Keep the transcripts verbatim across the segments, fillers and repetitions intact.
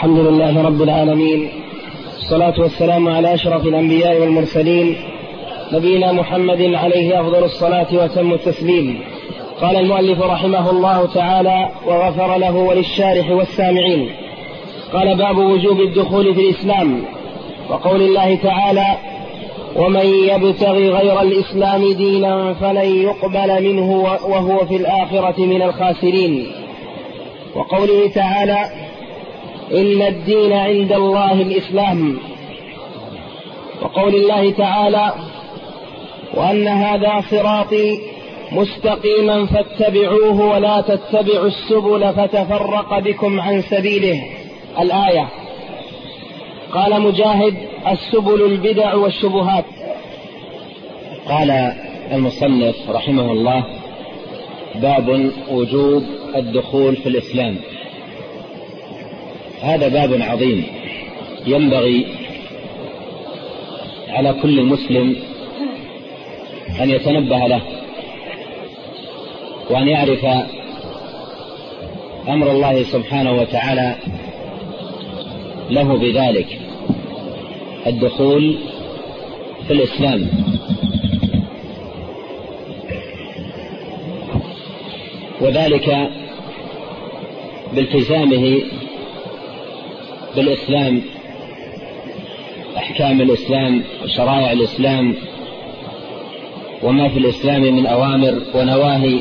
الحمد لله رب العالمين، الصلاة والسلام على أشرف الأنبياء والمرسلين، نبينا محمد عليه أفضل الصلاة وأتم التسليم. قال المؤلف رحمه الله تعالى وغفر له وللشارح والسامعين. قال: باب وجوب الدخول في الإسلام، وقول الله تعالى: ومن يبتغي غير الإسلام دينا فلن يقبل منه وهو في الآخرة من الخاسرين. وقوله تعالى: إن الدين عند الله الإسلام. وقول الله تعالى: وأن هذا صراطي مستقيما فاتبعوه ولا تتبعوا السبل فتفرق بكم عن سبيله. الآية. قال مجاهد: السبل البدع والشبهات. قال المصنف رحمه الله: باب وجوب الدخول في الإسلام. هذا باب عظيم ينبغي على كل مسلم أن يتنبه له، وأن يعرف أمر الله سبحانه وتعالى له بذلك، الدخول في الإسلام. وذلك بالتزامه بالإسلام، أحكام الإسلام وشرائع الإسلام وما في الإسلام من أوامر ونواهي،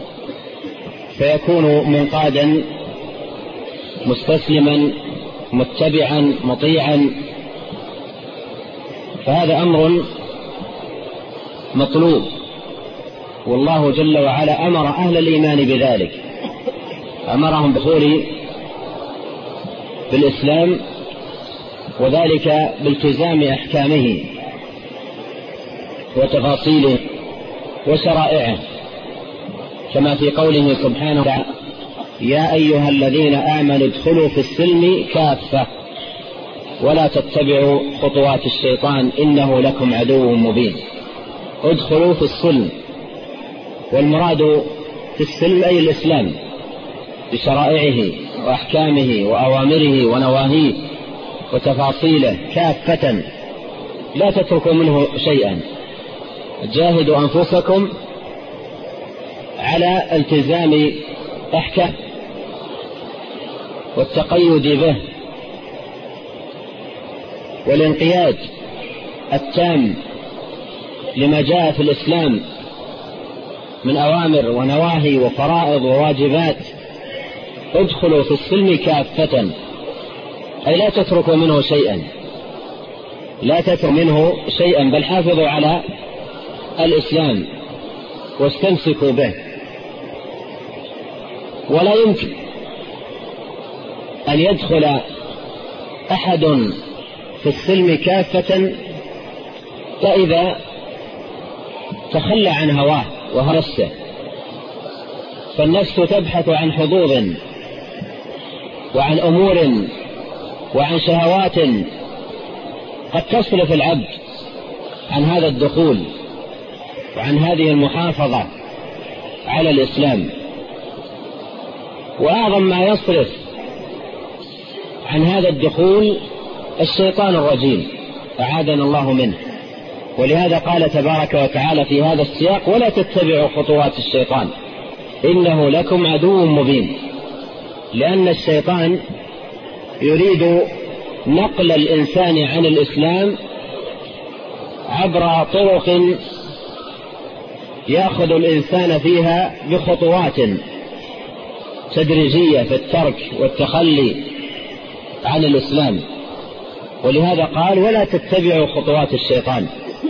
فيكون منقادا مستسلما متبعا مطيعا. فهذا أمر مطلوب، والله جل وعلا أمر أهل الإيمان بذلك، أمرهم بالدخول بالإسلام، وذلك بالتزام أحكامه وتفاصيله وشرائعه، كما في قوله سبحانه وتعالى: يا أيها الذين آمنوا ادخلوا في السلم كافة ولا تتبعوا خطوات الشيطان إنه لكم عدو مبين. ادخلوا في السلم، والمراد في السلم أي الإسلام بشرائعه وأحكامه وأوامره ونواهيه وتفاصيله كافة، لا تتركوا منه شيئا. جاهدوا أنفسكم على التزام أحكام والتقيد به والانقياد التام لما جاء في الإسلام من أوامر ونواهي وفرائض وواجبات. ادخلوا في السلم كافة، أي لا تتركوا منه شيئا، لا تتركوا منه شيئا، بل حافظوا على الإسلام واستمسكوا به. ولا يمكن أن يدخل أحد في السلم كافة فإذا تخلى عن هواه وهرسه، فالنفس تبحث عن حظوظ وعن أمور وعن شهوات قد تصرف العبد عن هذا الدخول وعن هذه المحافظة على الإسلام. وأعظم ما يصرف عن هذا الدخول الشيطان الرجيم، أعاذنا الله منه. ولهذا قال تبارك وتعالى في هذا السياق: ولا تتبعوا خطوات الشيطان إنه لكم عدو مبين. لأن الشيطان يريد نقل الإنسان عن الإسلام عبر طرق يأخذ الإنسان فيها بخطوات تدريجية في الترك والتخلي عن الإسلام. ولهذا قال: ولا تتبعوا خطوات الشيطان.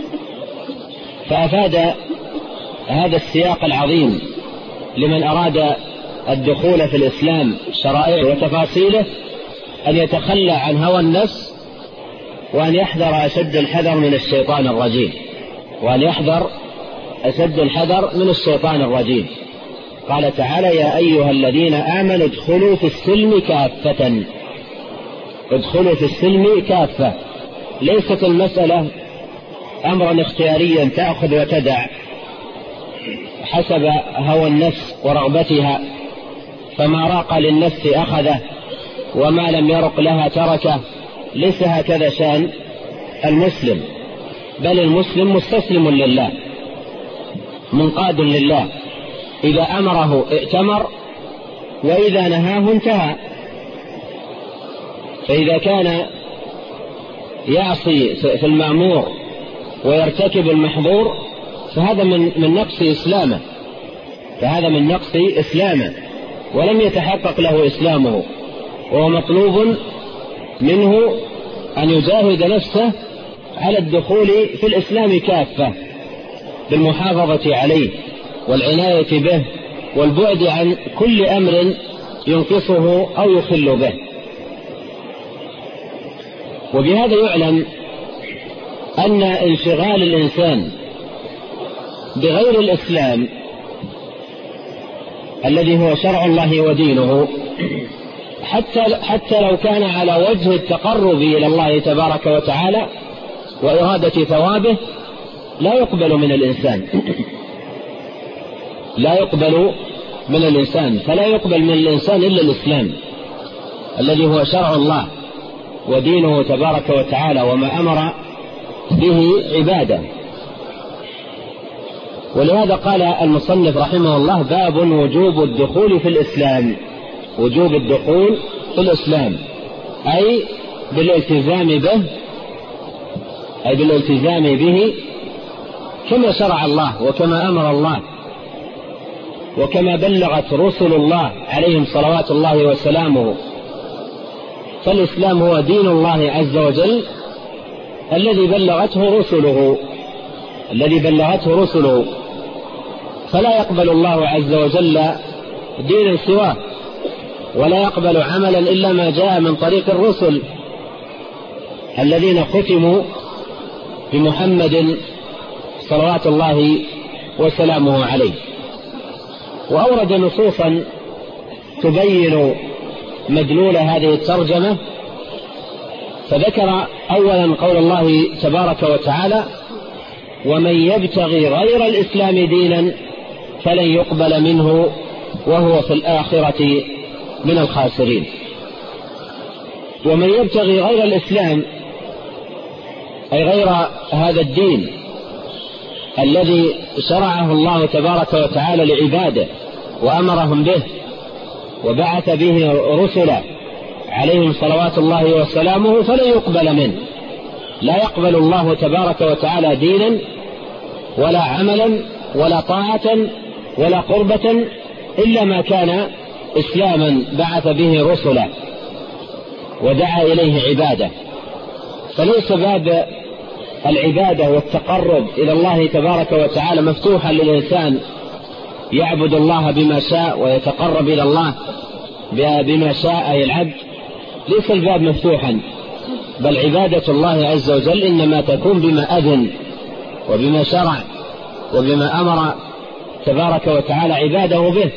فأفاد هذا السياق العظيم لمن أراد الدخول في الإسلام شرائعه وتفاصيله أن يتخلى عن هوى النفس، وأن يحذر أشد الحذر من الشيطان الرجيم، وأن يحذر أشد الحذر من الشيطان الرجيم. قال تعالى: يا أيها الذين آمنوا ادخلوا في السلم كافة. ادخلوا في السلم كافة، ليست المسألة أمرا اختياريا تأخذ وتدع حسب هوى النفس ورغبتها، فما راق للنفس أخذه وما لم يرق لها تركه. ليس هكذا شأن المسلم، بل المسلم مستسلم لله منقاد لله، إذا أمره ائتمر وإذا نهاه انتهى. فإذا كان يعصي في المأمور ويرتكب المحظور فهذا من من نقص إسلامه فهذا من نقص إسلامه ولم يتحقق له إسلامه، وهو مطلوب منه أن يجاهد نفسه على الدخول في الإسلام كافة بالمحافظة عليه والعناية به والبعد عن كل أمر ينقصه أو يخل به. وبهذا يعلم أن انشغال الإنسان بغير الإسلام الذي هو شرع الله ودينه حتى, حتى لو كان على وجه التقرب إلى الله تبارك وتعالى وإرادة ثوابه لا يقبل من الإنسان لا يقبل من الإنسان فلا يقبل من الإنسان إلا الإسلام الذي هو شرع الله ودينه تبارك وتعالى وما أمر به عباده. ولهذا قال المصنف رحمه الله: باب وجوب الدخول في الإسلام. وجوب الدخول في الإسلام أي بالالتزام به أي بالالتزام به كما شرع الله وكما أمر الله وكما بلغت رسل الله عليهم صلوات الله وسلامه. فالإسلام هو دين الله عز وجل الذي بلغته رسله الذي بلغته رسله فلا يقبل الله عز وجل دينا سواه، ولا يقبل عملا إلا ما جاء من طريق الرسل الذين ختموا بمحمد صلوات الله وسلامه عليه. وأورد نصوصا تبين مدلول هذه الترجمة، فذكر أولا قول الله تبارك وتعالى: ومن يبتغي غير الإسلام دينا فلن يقبل منه وهو في الآخرة من الخاسرين. ومن يبتغي غير الإسلام أي غير هذا الدين الذي شرعه الله تبارك وتعالى لعباده وأمرهم به وبعث به رسلا عليهم صلوات الله وسلامه فلا يقبل منه. لا يقبل الله تبارك وتعالى دينا ولا عملا ولا طاعة ولا قربة إلا ما كان إسلاما بعث به رسلا ودعا إليه عباده. فليس باب العبادة والتقرب إلى الله تبارك وتعالى مفتوحا للإنسان يعبد الله بما شاء ويتقرب إلى الله بما شاء أي العبد. ليس الباب مفتوحا، بل عبادة الله عز وجل إنما تكون بما أذن وبما شرع وبما أمر تبارك وتعالى عباده به.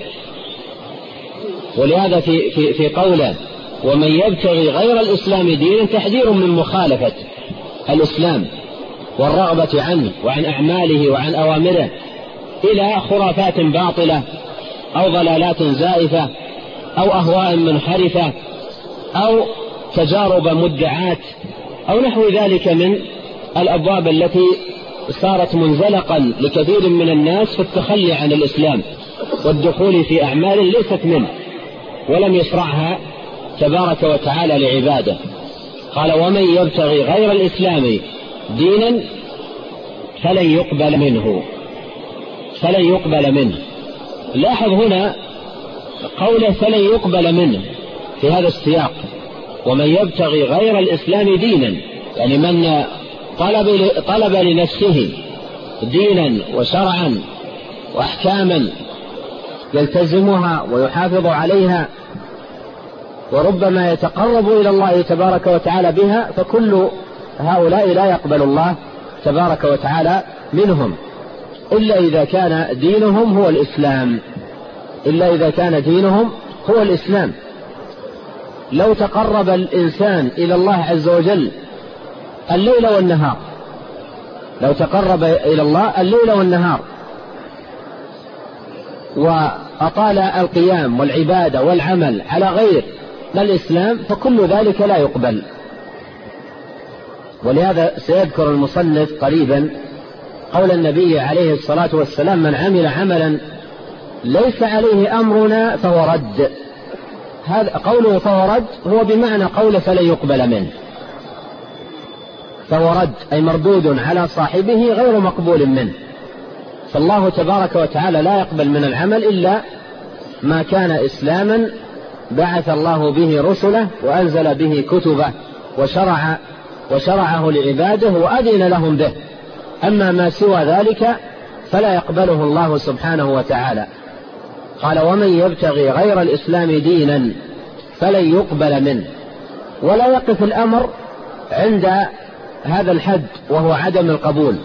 ولهذا في, في, في قوله: ومن يبتغي غير الإسلام دينا تحذير من مخالفة الإسلام والرغبة عنه وعن أعماله وعن أوامره إلى خرافات باطلة أو ضلالات زائفة أو أهواء منحرفة أو تجارب مدعات أو نحو ذلك من الأبواب التي صارت منزلقا لكثير من الناس في التخلي عن الإسلام والدخول في أعمال ليست منه ولم يشرعها تبارك وتعالى لعباده. قال: ومن يبتغي غير الإسلام دينا فلن يقبل منه فلن يقبل منه. لاحظ هنا قوله فلن يقبل منه في هذا السياق: ومن يبتغي غير الإسلام دينا، يعني من طلب, طلب لنفسه دينا وشرعا وأحكاما يلتزمها ويحافظ عليها وربما يتقرب إلى الله تبارك وتعالى بها، فكل هؤلاء لا يقبل الله تبارك وتعالى منهم إلا إذا كان دينهم هو الإسلام إلا إذا كان دينهم هو الإسلام. لو تقرب الإنسان إلى الله عز وجل الليل والنهار لو تقرب إلى الله الليل والنهار وأطال القيام والعبادة والعمل على غير الإسلام فكل ذلك لا يقبل. ولهذا سيذكر المصنف قريبا قول النبي عليه الصلاة والسلام: من عمل عملا ليس عليه أمرنا فهو رد. هذا قوله فهو رد هو بمعنى قوله فلن يقبل منه، فهو رد أي مردود على صاحبه غير مقبول منه. فالله تبارك وتعالى لا يقبل من العمل إلا ما كان إسلاما بعث الله به رسله وأنزل به كتبه وشرع وشرعه لعباده وأذن لهم به. أما ما سوى ذلك فلا يقبله الله سبحانه وتعالى. قال: ومن يبتغي غير الإسلام دينا فلن يقبل منه. ولا يقف الأمر عند هذا الحد وهو عدم القبول،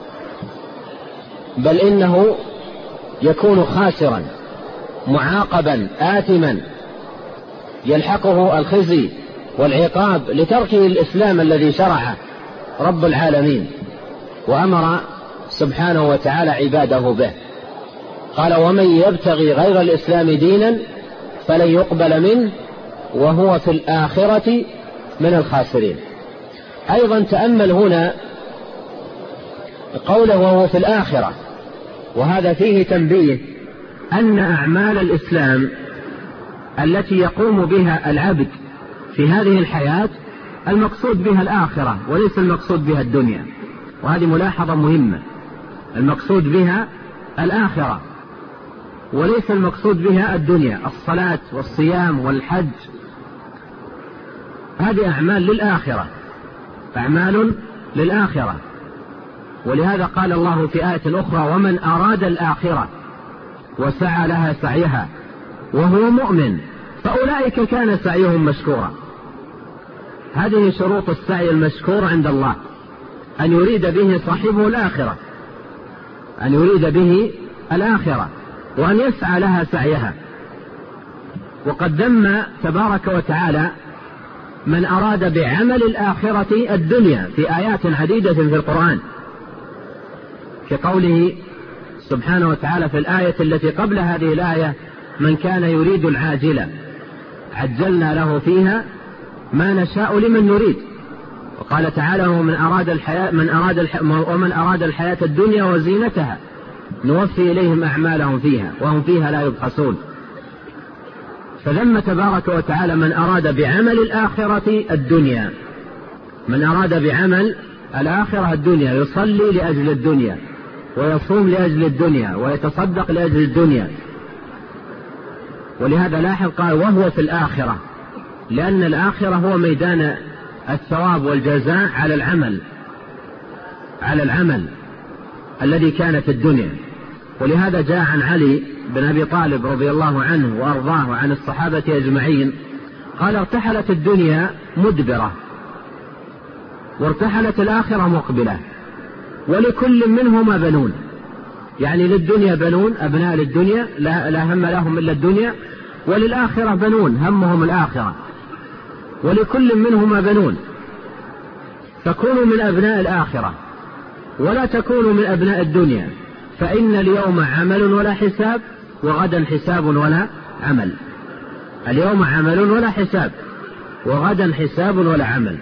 بل إنه يكون خاسرا معاقبا آثما يلحقه الخزي والعقاب لتركه الإسلام الذي شرعه رب العالمين وأمر سبحانه وتعالى عباده به. قال: ومن يبتغي غير الإسلام دينا فلن يقبل منه وهو في الآخرة من الخاسرين. أيضا تأمل هنا قوله وهو في الآخرة، وهذا فيه تنبيه أن أعمال الإسلام التي يقوم بها العبد في هذه الحياة المقصود بها الآخرة وليس المقصود بها الدنيا. وهذه ملاحظة مهمة، المقصود بها الآخرة وليس المقصود بها الدنيا. الصلاة والصيام والحج هذه أعمال للآخرة، أعمال للآخرة. ولهذا قال الله في آية أخرى: ومن أراد الآخرة وسعى لها سعيها وهو مؤمن فأولئك كان سعيهم مشكورا. هذه شروط السعي المشكور عند الله: أن يريد به صاحبه الآخرة، أن يريد به الآخرة وأن يسعى لها سعيها. وقد ذم تبارك وتعالى من أراد بعمل الآخرة الدنيا في آيات عديدة في القرآن، كقوله سبحانه وتعالى في الآية التي قبل هذه الآية: من كان يريد العاجلة عجلنا له فيها ما نشاء لمن نريد. وقال تعالى: ومن أراد الحياة من أراد الح... ومن أراد الحياة الدنيا وزينتها نوفي إليهم أعمالهم فيها وهم فيها لا يبخسون. فذم تبارك وتعالى من أراد بعمل الآخرة الدنيا، من أراد بعمل الآخرة الدنيا، يصلي لأجل الدنيا ويصوم لأجل الدنيا ويتصدق لأجل الدنيا. ولهذا لاحظ قال: وهو في الآخرة، لأن الآخرة هو ميدان الثواب والجزاء على العمل على العمل الذي كان في الدنيا. ولهذا جاء عن علي بن أبي طالب رضي الله عنه وأرضاه عن الصحابة أجمعين قال: ارتحلت الدنيا مدبرة وارتحلت الآخرة مقبلة ولكل منهما بنون. يعني للدنيا بنون أبناء للدنيا لا, لا هم لهم إلا الدنيا، وللآخرة بنون همهم الآخرة، ولكل منهما بنون. فكونوا من أبناء الآخرة ولا تكونوا من أبناء الدنيا، فإن اليوم عمل ولا حساب وغدا حساب ولا عمل. اليوم عمل ولا حساب وغدا حساب ولا عمل.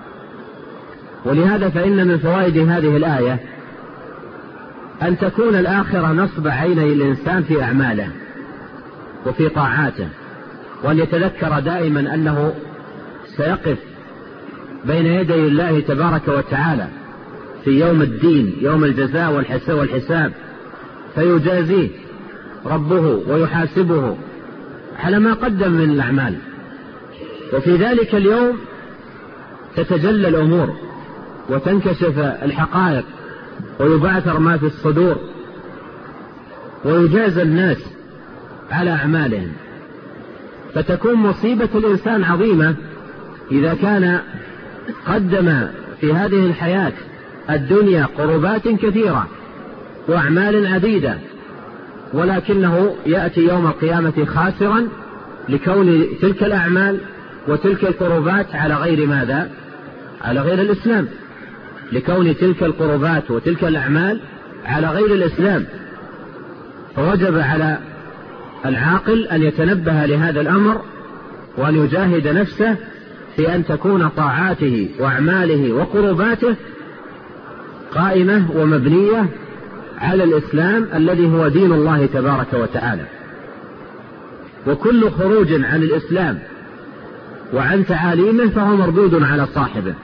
ولهذا فإن من فوائد هذه الآية أن تكون الآخرة نصب عيني الإنسان في أعماله وفي طاعاته، وأن يتذكر دائما أنه سيقف بين يدي الله تبارك وتعالى في يوم الدين، يوم الجزاء والحساب، فيجازيه ربه ويحاسبه على ما قدم من الأعمال. وفي ذلك اليوم تتجلى الأمور وتنكشف الحقائق ويبعثر ما في الصدور ويجازى الناس على أعمالهم. فتكون مصيبة الإنسان عظيمة إذا كان قدم في هذه الحياة الدنيا قربات كثيرة وأعمال عديدة، ولكنه يأتي يوم القيامة خاسرا لكون تلك الأعمال وتلك القربات على غير ماذا؟ على غير الإسلام، لكون تلك القربات وتلك الأعمال على غير الإسلام. فوجب على العاقل أن يتنبه لهذا الأمر وأن يجاهد نفسه في أن تكون طاعاته وأعماله وقرباته قائمة ومبنية على الإسلام الذي هو دين الله تبارك وتعالى. وكل خروج عن الإسلام وعن تعاليمه فهو مردود على صاحبه.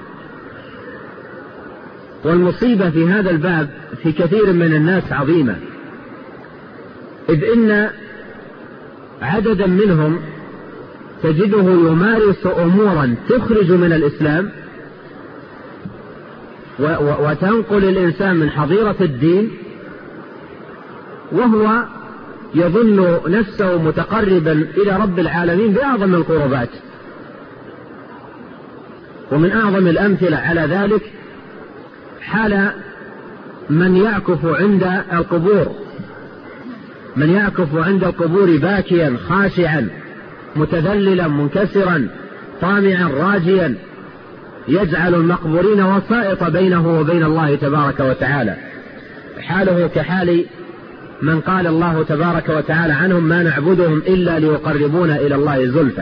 والمصيبة في هذا الباب في كثير من الناس عظيمة، إذ إن عددا منهم تجده يمارس أمورا تخرج من الإسلام وتنقل الإنسان من حظيرة الدين، وهو يظن نفسه متقربا إلى رب العالمين بأعظم القربات. ومن أعظم الأمثلة على ذلك حال من يعكف عند القبور، من يعكف عند القبور باكيا خاشعا متذللا منكسرا طامعا راجيا، يجعل المقبورين وسائط بينه وبين الله تبارك وتعالى. حاله كحال من قال الله تبارك وتعالى عنهم: ما نعبدهم إلا ليقربونا إلى الله زلفى.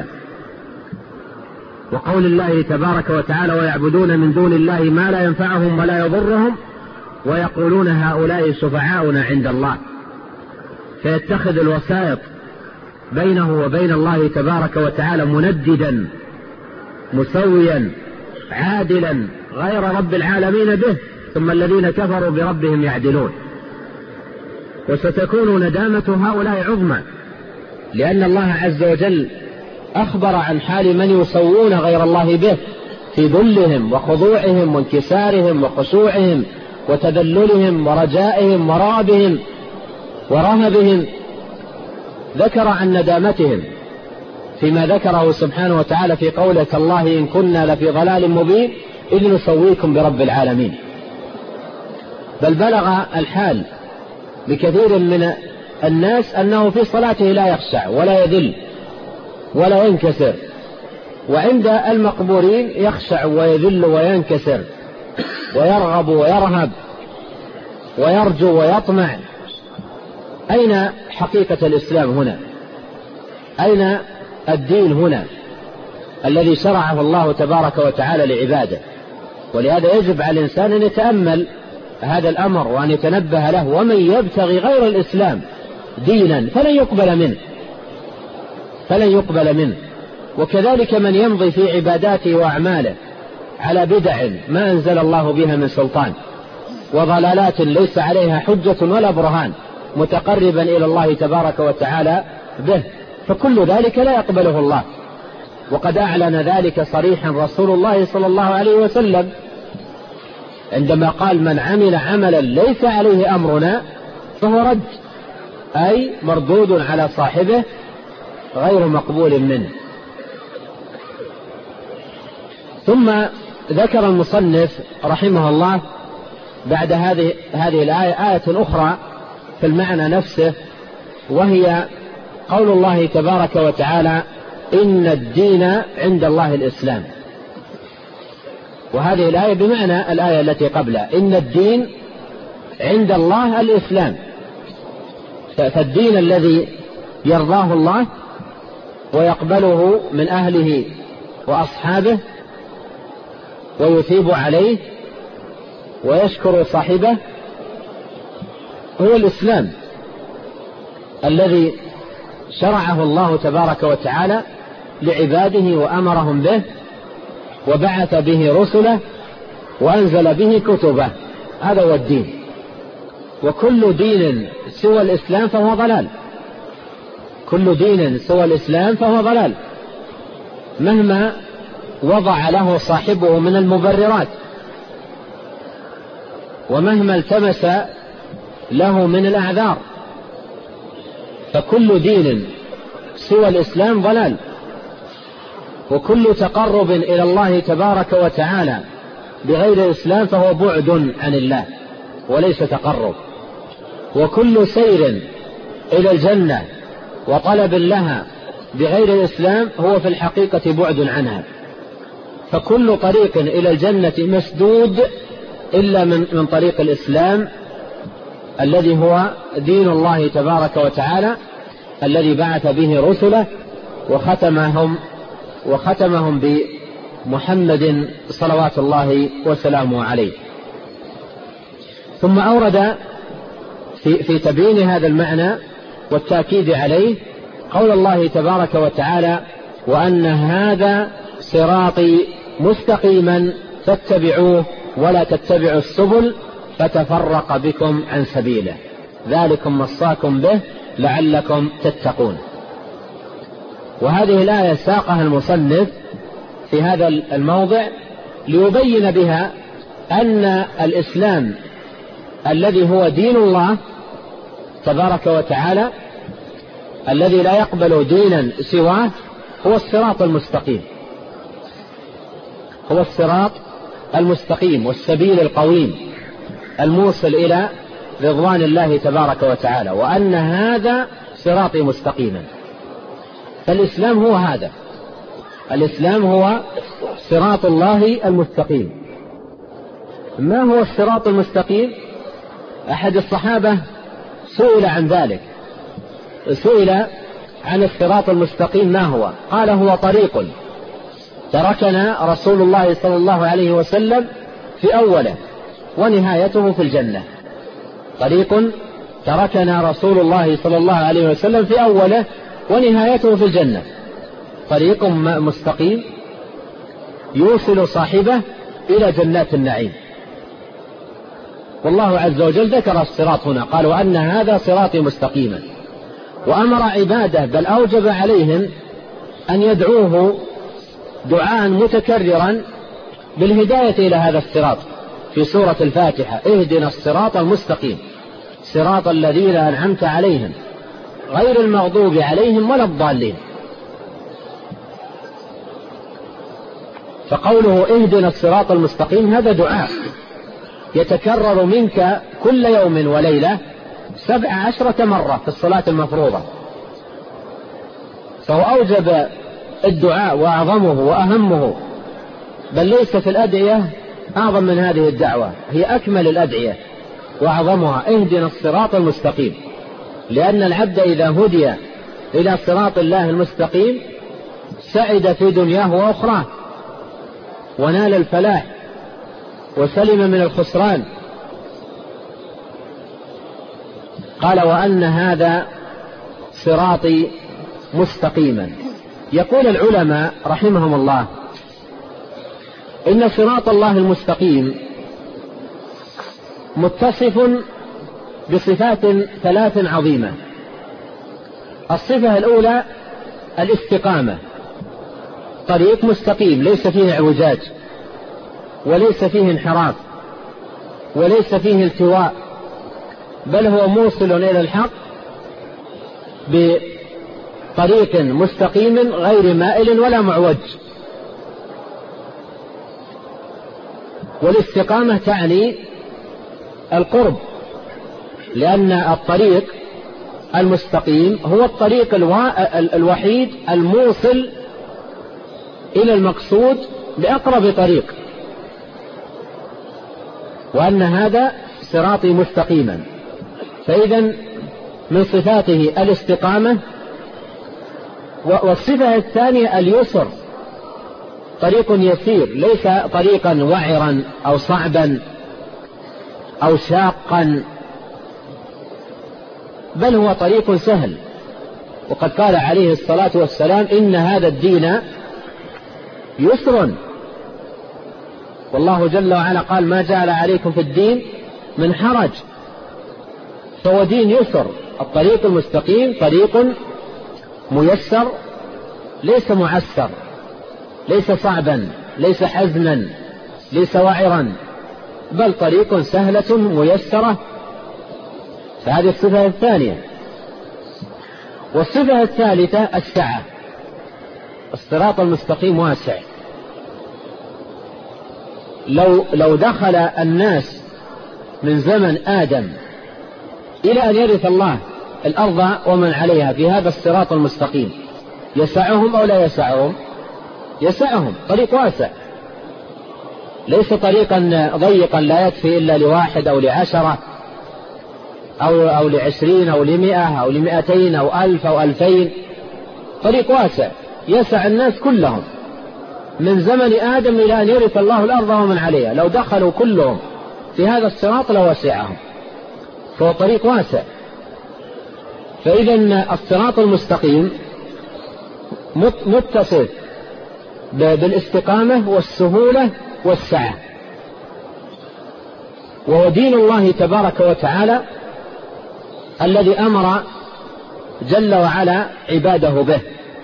وقول الله تبارك وتعالى: ويعبدون من دون الله ما لا ينفعهم ولا يضرهم ويقولون هؤلاء شفعاؤنا عند الله. فيتخذ الوسائط بينه وبين الله تبارك وتعالى منددا مسويا عادلا غير رب العالمين به، ثم الذين كفروا بربهم يعدلون. وستكون ندامة هؤلاء عظمى، لأن الله عز وجل أخبر عن حال من يسوون غير الله به في ذلهم وخضوعهم وانكسارهم وخشوعهم وتذللهم ورجائهم ورعبهم ورهبهم. ذكر عن ندامتهم فيما ذكره سبحانه وتعالى في قوله: تالله إن كنا لفي ضلال مبين إذ نسويكم برب العالمين. بل بلغ الحال بكثير من الناس أنه في صلاته لا يخشع ولا يذل ولا ينكسر، وعند المقبورين يخشع ويذل وينكسر ويرغب ويرهب ويرجو ويطمع. أين حقيقة الإسلام هنا؟ أين الدين هنا الذي شرعه الله تبارك وتعالى لعباده؟ ولهذا يجب على الإنسان أن يتأمل هذا الأمر وأن يتنبه له. ومن يبتغي غير الإسلام دينا فلن يقبل منه فلن يقبل منه وكذلك من يمضي في عباداته وأعماله على بدع ما أنزل الله بها من سلطان وضلالات ليس عليها حجة ولا برهان متقربا إلى الله تبارك وتعالى به، فكل ذلك لا يقبله الله. وقد أعلن ذلك صريحا رسول الله صلى الله عليه وسلم عندما قال: من عمل عملا ليس عليه أمرنا فهو رد، أي مردود على صاحبه غير مقبول منه. ثم ذكر المصنف رحمه الله بعد هذه هذه الآية آية أخرى في المعنى نفسه، وهي قول الله تبارك وتعالى: إن الدين عند الله الإسلام. وهذه الآية بمعنى الآية التي قبلها: إن الدين عند الله الإسلام. فالدين الذي يرضاه الله ويقبله من أهله وأصحابه ويثيب عليه ويشكر صاحبه هو الإسلام الذي شرعه الله تبارك وتعالى لعباده وأمرهم به وبعث به رسله وأنزل به كتبه. هذا هو الدين. وكل دين سوى الإسلام فهو ضلال، كل دين سوى الإسلام فهو ضلال مهما وضع له صاحبه من المبررات ومهما التمس له من الأعذار، فكل دين سوى الإسلام ضلال. وكل تقرب إلى الله تبارك وتعالى بغير الإسلام فهو بعد عن الله وليس تقرب. وكل سير إلى الجنة وطلب لها بغير الإسلام هو في الحقيقة بعد عنها. فكل طريق إلى الجنة مسدود إلا من, من طريق الإسلام الذي هو دين الله تبارك وتعالى الذي بعث به رسله وختمهم وختمهم بمحمد صلوات الله وسلامه عليه. ثم أورد في, في تبيين هذا المعنى والتأكيد عليه قول الله تبارك وتعالى: وأن هذا صراطي مستقيما فاتبعوه ولا تتبعوا السبل فتفرق بكم عن سبيله ذلكم وصاكم به لعلكم تتقون. وهذه الآية ساقها المصنف في هذا الموضع ليبين بها أن الإسلام الذي هو دين الله تبارك وتعالى الذي لا يقبل دينا سواه هو الصراط المستقيم، هو الصراط المستقيم والسبيل القويم الموصل إلى رضوان الله تبارك وتعالى، وأن هذا صراطي مستقيما. فالإسلام هو هذا، الإسلام هو صراط الله المستقيم. ما هو الصراط المستقيم؟ أحد الصحابة سئل عن ذلك، سئل عن الصراط المستقيم ما هو؟ قال: هو طريق تركنا رسول الله صلى الله عليه وسلم في أوله ونهايته في الجنة. طريق تركنا رسول الله صلى الله عليه وسلم في أوله ونهايته في الجنة، طريق مستقيم يوصل صاحبه إلى جنات النعيم. والله عز وجل ذكر الصراط هنا، قال: وأن هذا صراطي مستقيما، وأمر عباده بل أوجب عليهم أن يدعوه دعاء متكررا بالهداية إلى هذا الصراط في سورة الفاتحة: اهدنا الصراط المستقيم صراط الذين أنعمت عليهم غير المغضوب عليهم ولا الضالين. فقوله اهدنا الصراط المستقيم هذا دعاء يتكرر منك كل يوم وليلة سبع عشرة مرة في الصلاة المفروضة، فهو أوجب الدعاء وأعظمه وأهمه، بل ليس في الأدعية أعظم من هذه الدعوة، هي أكمل الأدعية وأعظمها: اهدنا الصراط المستقيم. لأن العبد إذا هدي إلى صراط الله المستقيم سعد في دنياه وأخراه ونال الفلاح وسلم من الخسران. قال: وأن هذا صراطي مستقيما. يقول العلماء رحمهم الله: إن صراط الله المستقيم متصف بصفات ثلاث عظيمة. الصفة الأولى الاستقامة، طريق مستقيم ليس فيه اعوجاج وليس فيه انحراف وليس فيه التواء، بل هو موصل إلى الحق بطريق مستقيم غير مائل ولا معوج. والاستقامة تعني القرب، لأن الطريق المستقيم هو الطريق الوحيد الموصل إلى المقصود بأقرب طريق. وأن هذا صراطي مستقيما، فإذا من صفاته الاستقامة. والصفة الثانية اليسر، طريق يسير ليس طريقا وعرا أو صعبا أو شاقا، بل هو طريق سهل. وقد قال عليه الصلاة والسلام: إن هذا الدين يسر. والله جل وعلا قال: ما جعل عليكم في الدين من حرج. فهو دين يسر. الطريق المستقيم طريق ميسر ليس معسر، ليس صعبا، ليس حزنا، ليس وعرا، بل طريق سهلة ميسرة. فهذه الصفة الثانية. والصفة الثالثة السعة. الصراط المستقيم واسع، لو, لو دخل الناس من زمن آدم إلى أن يرث الله الأرض ومن عليها في هذا الصراط المستقيم يسعهم أو لا يسعهم؟ يسعهم. طريق واسع، ليس طريقا ضيقا لا يكفي إلا لواحد أو لعشرة أو, أو لعشرين أو لمئة أو لمئتين أو ألف أو ألفين. طريق واسع يسع الناس كلهم من زمن آدم إلى أن يرث الله الأرض ومن عليها، لو دخلوا كلهم في هذا الصراط لوسعهم، فهو طريق واسع. فإذا الصراط المستقيم متصف بالاستقامة والسهولة والسعة، وهو دين الله تبارك وتعالى الذي أمر جل وعلا عباده به.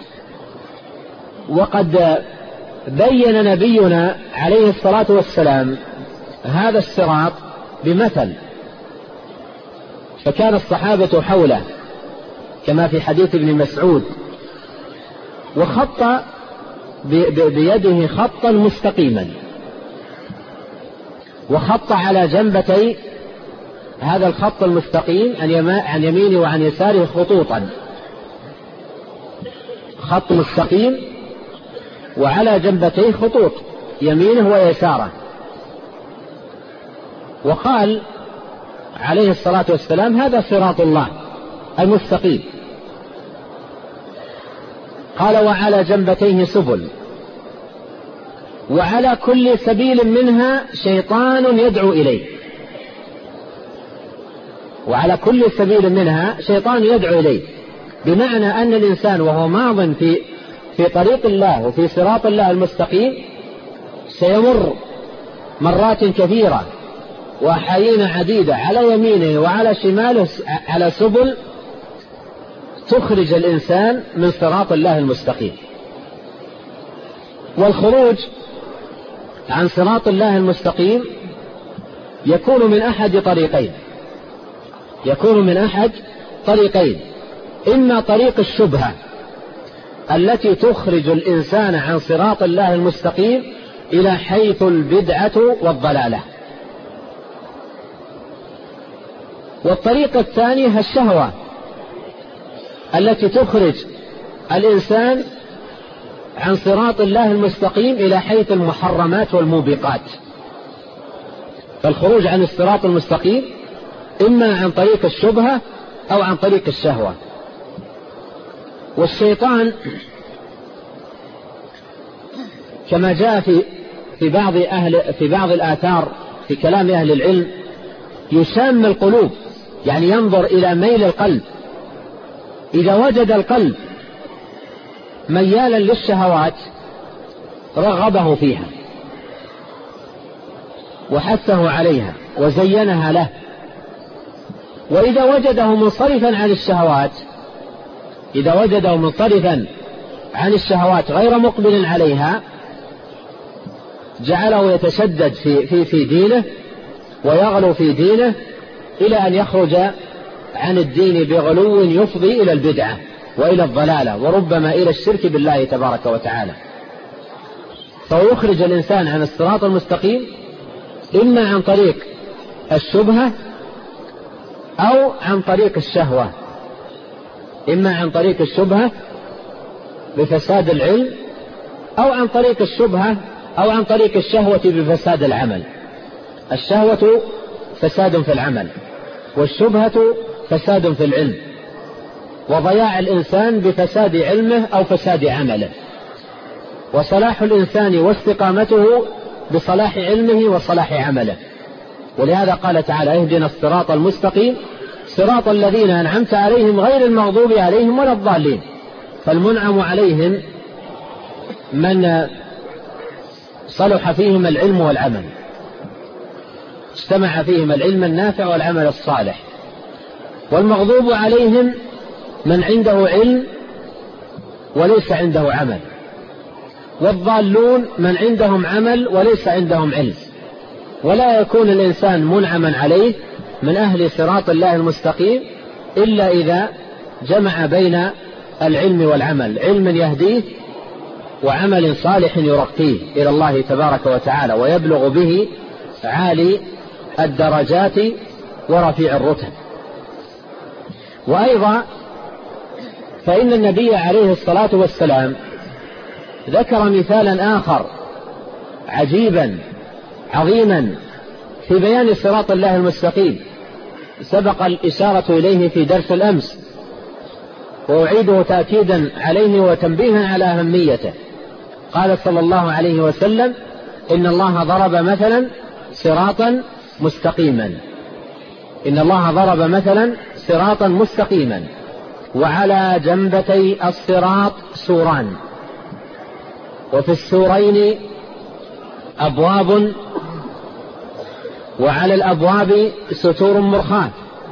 وقد بين نبينا عليه الصلاة والسلام هذا الصراط بمثل، فكان الصحابة حوله كما في حديث ابن مسعود، وخط بيده خطا مستقيما، وخط على جنبتي هذا الخط المستقيم عن يمينه وعن يساره خطوطا، خط مستقيم وعلى جنبتيه خطوط يمينه ويساره. وقال عليه الصلاة والسلام هذا صراط الله المستقيم. قال وعلى جنبتيه سبل، وعلى كل سبيل منها شيطان يدعو إليه، وعلى كل سبيل منها شيطان يدعو إليه، بمعنى أن الإنسان وهو ماض في في طريق الله وفي صراط الله المستقيم سيمر مرات كثيرة وأحايين عديدة على يمينه وعلى شماله على سبل تخرج الإنسان من صراط الله المستقيم. والخروج عن صراط الله المستقيم يكون من أحد طريقين، يكون من أحد طريقين إما طريق الشبهة التي تخرج الإنسان عن صراط الله المستقيم إلى حيث البدعة والضلالة، والطريقة الثانية الشهوة التي تخرج الإنسان عن صراط الله المستقيم إلى حيث المحرمات والموبقات. فالخروج عن الصراط المستقيم إما عن طريق الشبهة أو عن طريق الشهوة. والشيطان كما جاء في في بعض أهل في بعض الآثار في كلام أهل العلم يسام القلوب، يعني ينظر إلى ميل القلب، إذا وجد القلب ميالا للشهوات رغبه فيها وحثه عليها وزينها له، وإذا وجده منصرفا عن الشهوات إذا وجده منصرفا عن الشهوات غير مقبل عليها جعله يتشدد في, في, في دينه ويغلو في دينه إلى أن يخرج عن الدين بغلو يفضي إلى البدعة وإلى الضلالة وربما إلى الشرك بالله تبارك وتعالى. فيخرج الإنسان عن الصراط المستقيم إما عن طريق الشبهة أو عن طريق الشهوة، إما عن طريق الشبهة بفساد العلم أو عن طريق الشبهة أو عن طريق الشهوة بفساد العمل. الشهوة فساد في العمل، والشبهة فساد في العلم، وضياع الإنسان بفساد علمه أو فساد عمله، وصلاح الإنسان واستقامته بصلاح علمه وصلاح عمله. ولهذا قال تعالى اهدنا الصراط المستقيم صراط الذين أنعمت عليهم غير المغضوب عليهم ولا الضالين. فالمنعم عليهم من صلح فيهم العلم والعمل، اجتمع فيهم العلم النافع والعمل الصالح. والمغضوب عليهم من عنده علم وليس عنده عمل، والضالون من عندهم عمل وليس عندهم علم. ولا يكون الإنسان منعما عليه من أهل صراط الله المستقيم إلا إذا جمع بين العلم والعمل، علم يهديه وعمل صالح يرقيه إلى الله تبارك وتعالى ويبلغ به عالي الدرجات ورفيع الرتب. وأيضا فإن النبي عليه الصلاة والسلام ذكر مثالا آخر عجيبا عظيما في بيان صراط الله المستقيم، سبق الإشارة إليه في درس الأمس وأعيده تأكيدا عليه وتنبيها على أهميته. قال صلى الله عليه وسلم: إن الله ضرب مثلا صراطا مستقيما إن الله ضرب مثلا صراطا مستقيما وعلى جنبتي الصراط سوران، وفي السورين أبواب، وعلى الأبواب ستور مرخاة،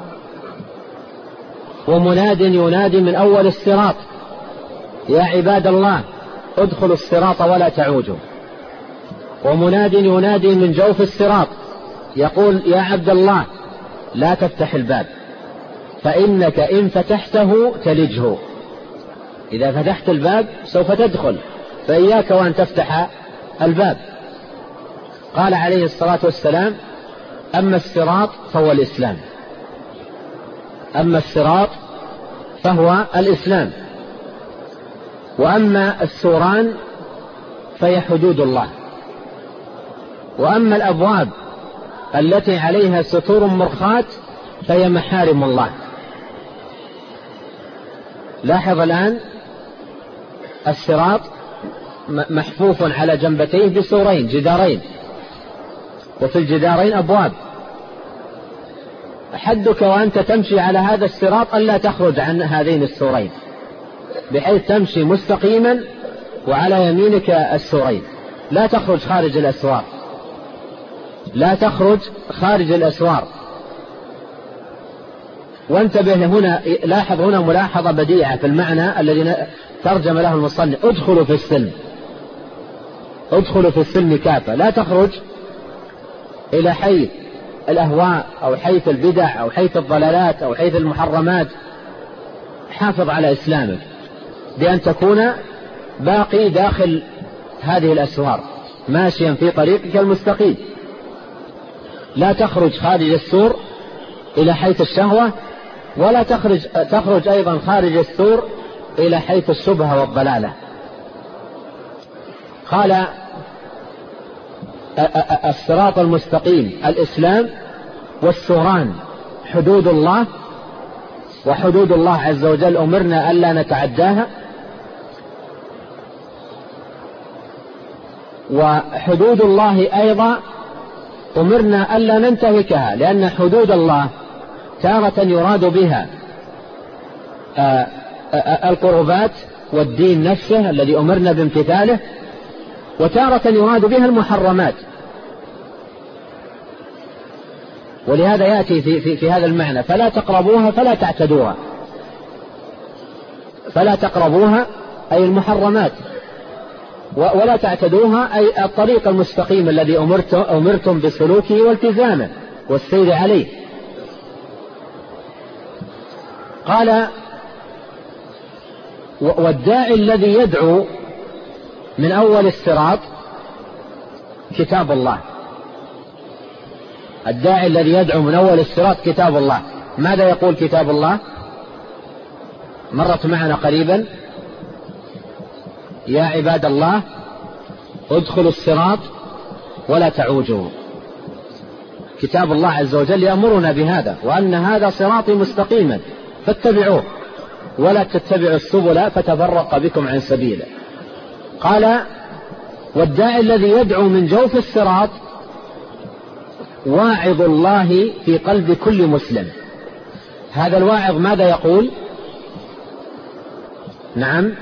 ومناد ينادي من أول الصراط: يا عباد الله ادخلوا الصراط ولا تعوجوا. ومناد ينادي من جوف الصراط يقول: يا عبد الله لا تفتح الباب، فإنك إن فتحته تلجه. إذا فتحت الباب سوف تدخل، فإياك وأن تفتح الباب. قال عليه الصلاة والسلام: أما الصراط فهو الإسلام أما الصراط فهو الإسلام وأما السوران فهي حدود الله، وأما الأبواب التي عليها ستور مرخاة فهي محارم الله. لاحظ الآن الصراط محفوف على جنبتيه بسورين جدارين، وفي الجدارين أبواب. حدك وأنت تمشي على هذا الصراط ألا تخرج عن هذين السورين، بحيث تمشي مستقيما وعلى يمينك السورين، لا تخرج خارج الأسوار لا تخرج خارج الأسوار. وانتبه هنا، لاحظ هنا ملاحظة بديعة في المعنى الذي ترجم له المصنف: ادخلوا في السلم ادخلوا في السلم كافة، لا تخرج إلى حيث الأهواء أو حيث البدع أو حيث الضلالات أو حيث المحرمات. حافظ على إسلامك بأن تكون باقي داخل هذه الأسوار ماشيا في طريقك المستقيم، لا تخرج خارج السور إلى حيث الشهوة، ولا تخرج, تخرج أيضا خارج السور إلى حيث الشبهة والضلالة. قال: الصراط المستقيم الإسلام، والسوران حدود الله، وحدود الله عز وجل أمرنا ألا نتعداها، وحدود الله أيضا أمرنا ألا ننتهكها، لأن حدود الله تارة يراد بها القربات والدين نفسه الذي أمرنا بامتثاله، وتارة يراد بها المحرمات. ولهذا يأتي في, في, في هذا المعنى: فلا تقربوها فلا تعتدوها فلا تقربوها أي المحرمات، ولا تعتدوها أي الطريق المستقيم الذي أمرتم بسلوكه والتزامه والسير عليه. قال: والداعي الذي يدعو من أول الصراط كتاب الله الداعي الذي يدعو من أول الصراط كتاب الله. ماذا يقول كتاب الله؟ مرت معنا قريبا: يا عباد الله ادخلوا الصراط ولا تعوجوا. كتاب الله عز وجل يأمرنا بهذا، وأن هذا صراطي مستقيما فاتبعوه ولا تتبعوا السبل فتفرق بكم عن سبيله. قال: والداعي الذي يدعو من جوف الصراط واعظ الله في قلب كل مسلم. هذا الواعظ ماذا يقول؟ نعم،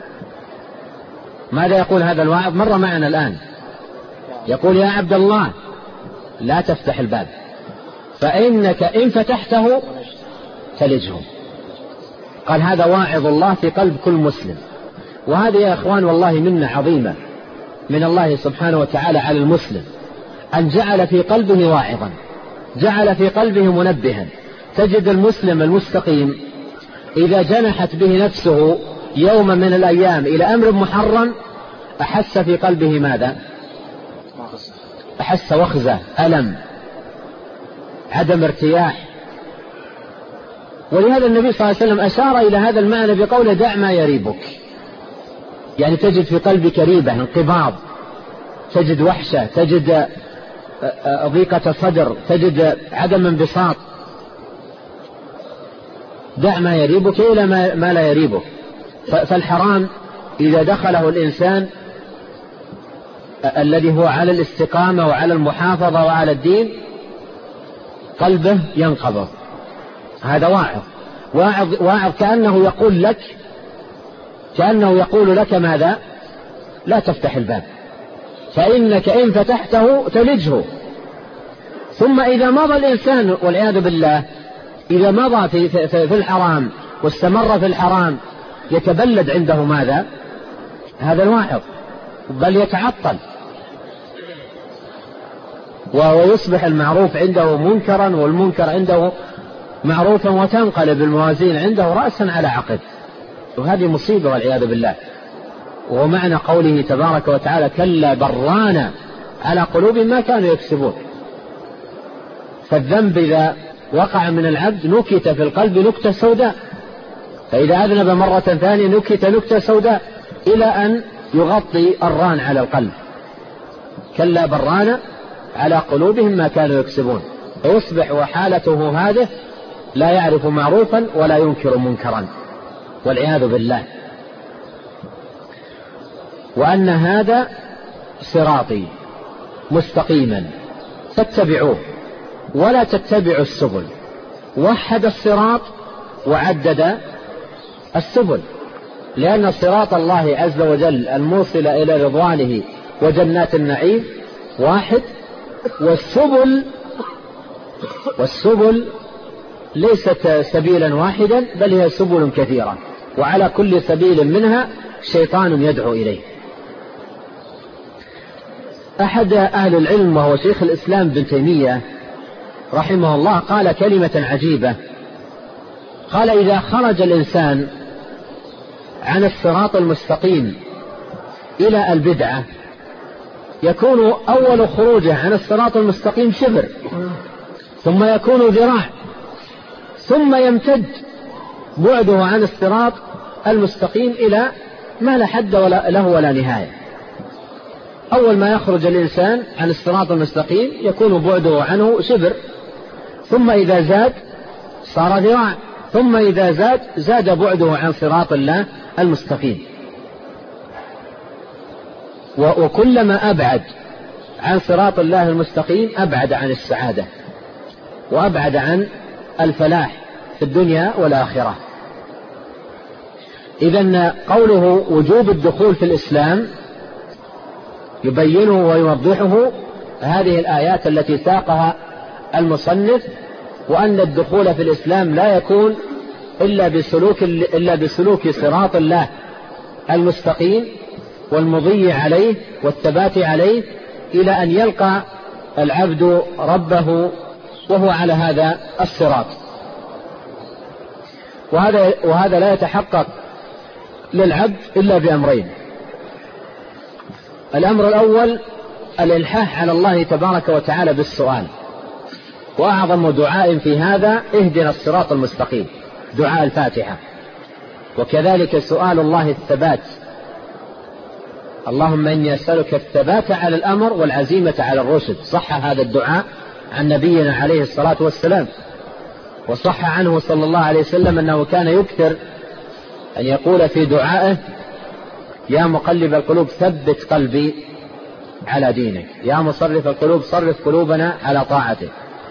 ماذا يقول هذا الواعظ؟ مر معنا الآن، يقول: يا عبد الله لا تفتح الباب، فإنك إن فتحته تلجه. قال: هذا واعظ الله في قلب كل مسلم. وهذه يا إخوان والله منة عظيمة من الله سبحانه وتعالى على المسلم، أن جعل في قلبه واعظا، جعل في قلبه منبها. تجد المسلم المستقيم إذا جنحت به نفسه يوم من الأيام إلى أمر محرم أحس في قلبه ماذا؟ أحس وخزة، ألم، عدم ارتياح. ولهذا النبي صلى الله عليه وسلم أشار إلى هذا المعنى بقوله: دع ما يريبك. يعني تجد في قلبك ريبة، انقباض، تجد وحشة، تجد ضيقة صدر، تجد عدم انبساط. دع ما يريبك إلى ما لا يريبك. فالحرام إذا دخله الإنسان الذي هو على الاستقامة وعلى المحافظة وعلى الدين قلبه ينقبض. هذا واعظ واعظ واعظ كأنه يقول لك كأنه يقول لك ماذا؟ لا تفتح الباب، فإنك إن فتحته تلجه. ثم إذا مضى الإنسان والعياذ بالله، إذا مضى في, في, في الحرام واستمر في الحرام يتبلد عنده ماذا؟ هذا الواعظ، بل يتعطل ويصبح المعروف عنده منكرا والمنكر عنده معروفا، وتنقلب الموازين عنده رأسا على عقب، وهذه مصيبة والعياذ بالله. وهو معنى قوله تبارك وتعالى كلا بران على قلوبهم ما كانوا يكسبون. فالذنب إذا وقع من العبد نكت في القلب نكتة سوداء، فإذا أذنب مرة ثانية نكت نكتة سوداء إلى أن يغطي الران على القلب. كلا بران على قلوبهم ما كانوا يكسبون، فيصبح وحالته هذه لا يعرف معروفا ولا ينكر منكرا والعياذ بالله. وأن هذا صراطي مستقيما فاتبعوه ولا تتبعوا السبل. وحد الصراط وعدد السبل، لأن صراط الله عز وجل الموصل إلى رضوانه وجنات النعيم واحد، والسبل والسبل ليست سبيلا واحدا بل هي سبل كثيرة، وعلى كل سبيل منها شيطان يدعو إليه. أحد أهل العلم وهو شيخ الإسلام ابن تيمية رحمه الله قال كلمة عجيبة، قال إذا خرج الإنسان عن الصراط المستقيم إلى البدعة يكون أول خروجه عن الصراط المستقيم شبر، ثم يكون ذراع، ثم يمتد بعده عن الصراط المستقيم إلى ما لا حد ولا له ولا نهاية. أول ما يخرج الإنسان عن الصراط المستقيم يكون بعده عنه شبر، ثم إذا زاد صار ذراع، ثم إذا زاد زاد بعده عن صراط الله المستقيم. وكلما أبعد عن صراط الله المستقيم أبعد عن السعادة وأبعد عن الفلاح في الدنيا والآخرة. إذن قوله وجوب الدخول في الإسلام يبينه ويوضحه هذه الآيات التي ساقها المصنف، وأن الدخول في الإسلام لا يكون إلا بسلوك, إلا بسلوك صراط الله المستقيم والمضي عليه والثبات عليه إلى أن يلقى العبد ربه وهو على هذا الصراط. وهذا, وهذا لا يتحقق للعبد إلا بأمرين. الأمر الأول الإلحاح على الله تبارك وتعالى بالسؤال، وأعظم دعاء في هذا اهدنا الصراط المستقيم، دعاء الفاتحة. وكذلك سؤال الله الثبات، اللهم إني أسألك الثبات على الأمر والعزيمة على الرشد. صح هذا الدعاء عن نبينا عليه الصلاة والسلام، وصح عنه صلى الله عليه وسلم أنه كان يكثر أن يقول في دعائه يا مقلب القلوب ثبت قلبي على دينك، يا مصرف القلوب صرف قلوبنا على طاعتك.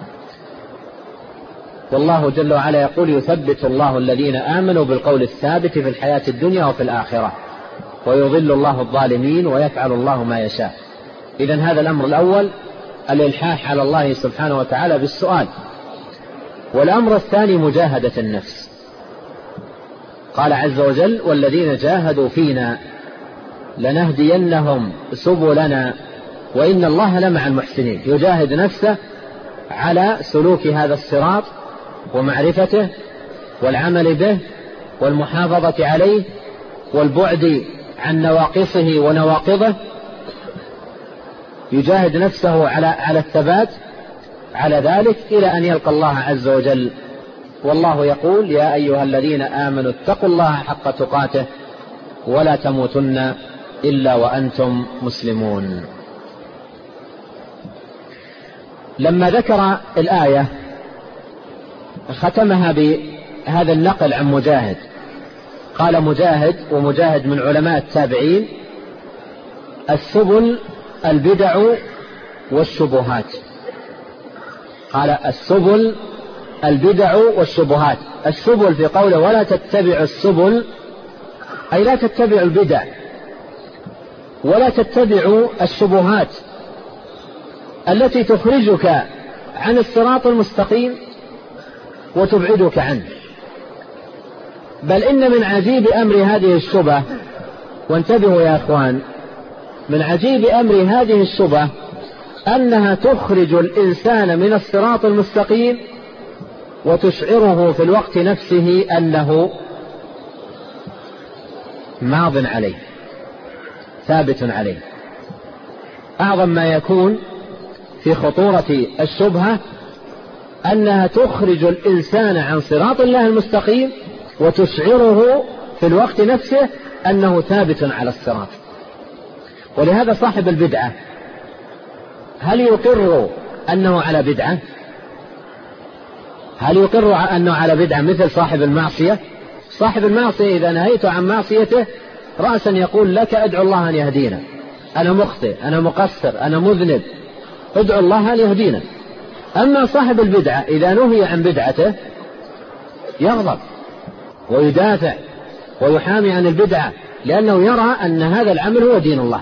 والله جل وعلا يقول يثبت الله الذين آمنوا بالقول الثابت في الحياة الدنيا وفي الآخرة ويضل الله الظالمين ويفعل الله ما يشاء. إذن هذا الأمر الأول الإلحاح على الله سبحانه وتعالى بالسؤال. والأمر الثاني مجاهدة النفس. قال عز وجل والذين جاهدوا فينا لنهدينهم سبلنا وإن الله لمع المحسنين. يجاهد نفسه على سلوك هذا الصراط ومعرفته والعمل به والمحافظة عليه والبعد عن نواقصه ونواقضه. يجاهد نفسه على على الثبات على ذلك إلى أن يلقى الله عز وجل. والله يقول يا أيها الذين آمنوا اتقوا الله حق تقاته ولا تموتن إلا وأنتم مسلمون. لما ذكر الآية ختمها بهذا النقل عن مجاهد. قال مجاهد، ومجاهد من علماء التابعين: السبل البدع والشبهات. قال السبل البدع والشبهات. السبل في قوله ولا تتبع السبل أي لا تتبع البدع ولا تتبع الشبهات التي تخرجك عن الصراط المستقيم وتبعدك عنه. بل إن من عجيب أمر هذه الشبهة، وانتبهوا يا أخوان، من عجيب أمر هذه الشبهة أنها تخرج الإنسان من الصراط المستقيم وتشعره في الوقت نفسه أنه ماض عليه ثابت عليه. أعظم ما يكون في خطورة الشبهة أنها تخرج الإنسان عن صراط الله المستقيم وتشعره في الوقت نفسه أنه ثابت على الصراط. ولهذا صاحب البدعة هل يقر أنه على بدعة؟ هل يقر أنه على بدعة مثل صاحب المعصية؟ صاحب المعصية إذا نهيت عن معصيته رأسا يقول لك أدعو الله أن يهدينا، أنا مخطئ، أنا مقصر، أنا مذنب، ادعو الله أن يهدينا. أما صاحب البدعة إذا نهي عن بدعته يغضب ويدافع ويحامي عن البدعة، لأنه يرى أن هذا العمل هو دين الله.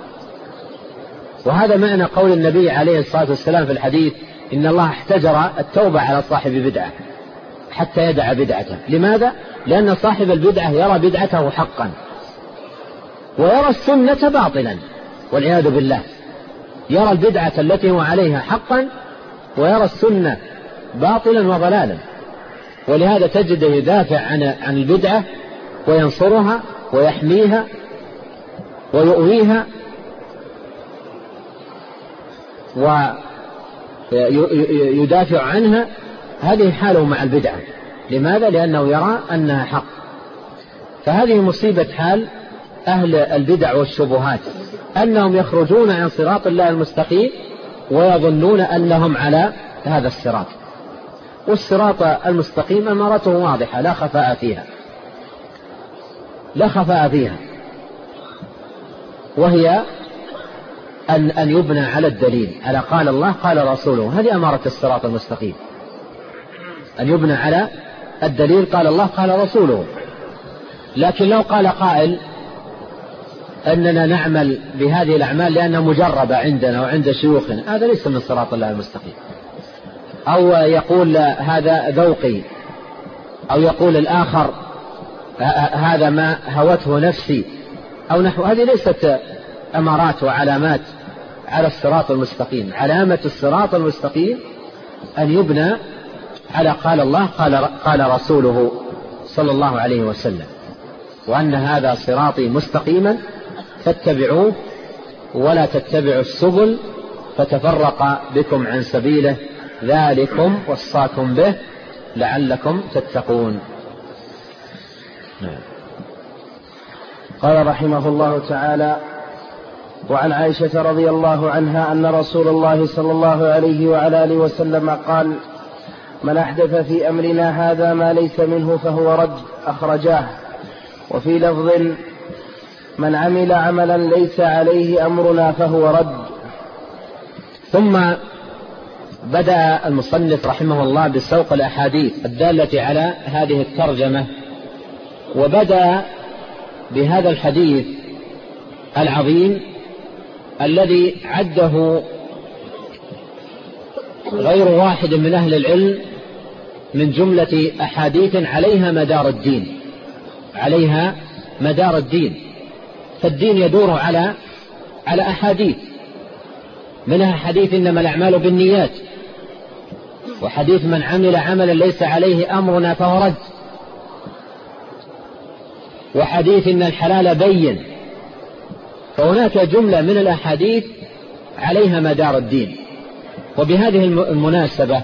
وهذا معنى قول النبي عليه الصلاة والسلام في الحديث إن الله احتجر التوبة على صاحب بدعة حتى يدع بدعته. لماذا؟ لأن صاحب البدعة يرى بدعته حقا ويرى السنة باطلا والعياذ بالله. يرى البدعة التي هو عليها حقا ويرى السنة باطلا وضلالا. ولهذا تجد يدافع عن عن البدعة وينصرها ويحميها ويؤويها ويدافع عنها. هذه حاله مع البدعة. لماذا؟ لأنه يرى أنها حق. فهذه مصيبة حال أهل البدع والشبهات، أنهم يخرجون عن صراط الله المستقيم ويظنون أنهم على هذا الصراط. والصراط المستقيم أمارته واضحة لا خفاء فيها لا خفاء فيها وهي أن, أن يبنى على الدليل، على قال الله قال رسوله. هذه أمارة الصراط المستقيم، أن يبنى على الدليل قال الله قال رسوله. لكن لو قال قائل أننا نعمل بهذه الأعمال لأنها مجربة عندنا وعند شيوخنا، هذا ليس من صراط الله المستقيم. أو يقول هذا ذوقي، أو يقول الآخر هذا ما هوته نفسي أو نحو، هذه ليست أمارات وعلامات على الصراط المستقيم. علامة الصراط المستقيم أن يبنى على قال الله قال, قال رسوله صلى الله عليه وسلم، وأن هذا صراطي مستقيما فاتبعوه ولا تتبعوا السبل فتفرق بكم عن سبيله ذلكم وصاكم به لعلكم تتقون. قال رحمه الله تعالى: وعن عائشة رضي الله عنها أن رسول الله صلى الله عليه وعلى آله وسلم قال: من أحدث في أمرنا هذا ما ليس منه فهو رد، أخرجاه. وفي لفظ: من عمل عملا ليس عليه أمرنا فهو رد. ثم بدأ المصنف رحمه الله بسوق الأحاديث الدالة على هذه الترجمة، وبدأ بهذا الحديث العظيم الذي عده غير واحد من أهل العلم من جملة أحاديث عليها مدار الدين عليها مدار الدين فالدين يدور على على أحاديث، منها حديث إنما الأعمال بالنيات، وحديث من عمل عملا ليس عليه أمرنا فهو رد، وحديث إن الحلال بين. فهناك جملة من الأحاديث عليها مدار الدين. وبهذه المناسبة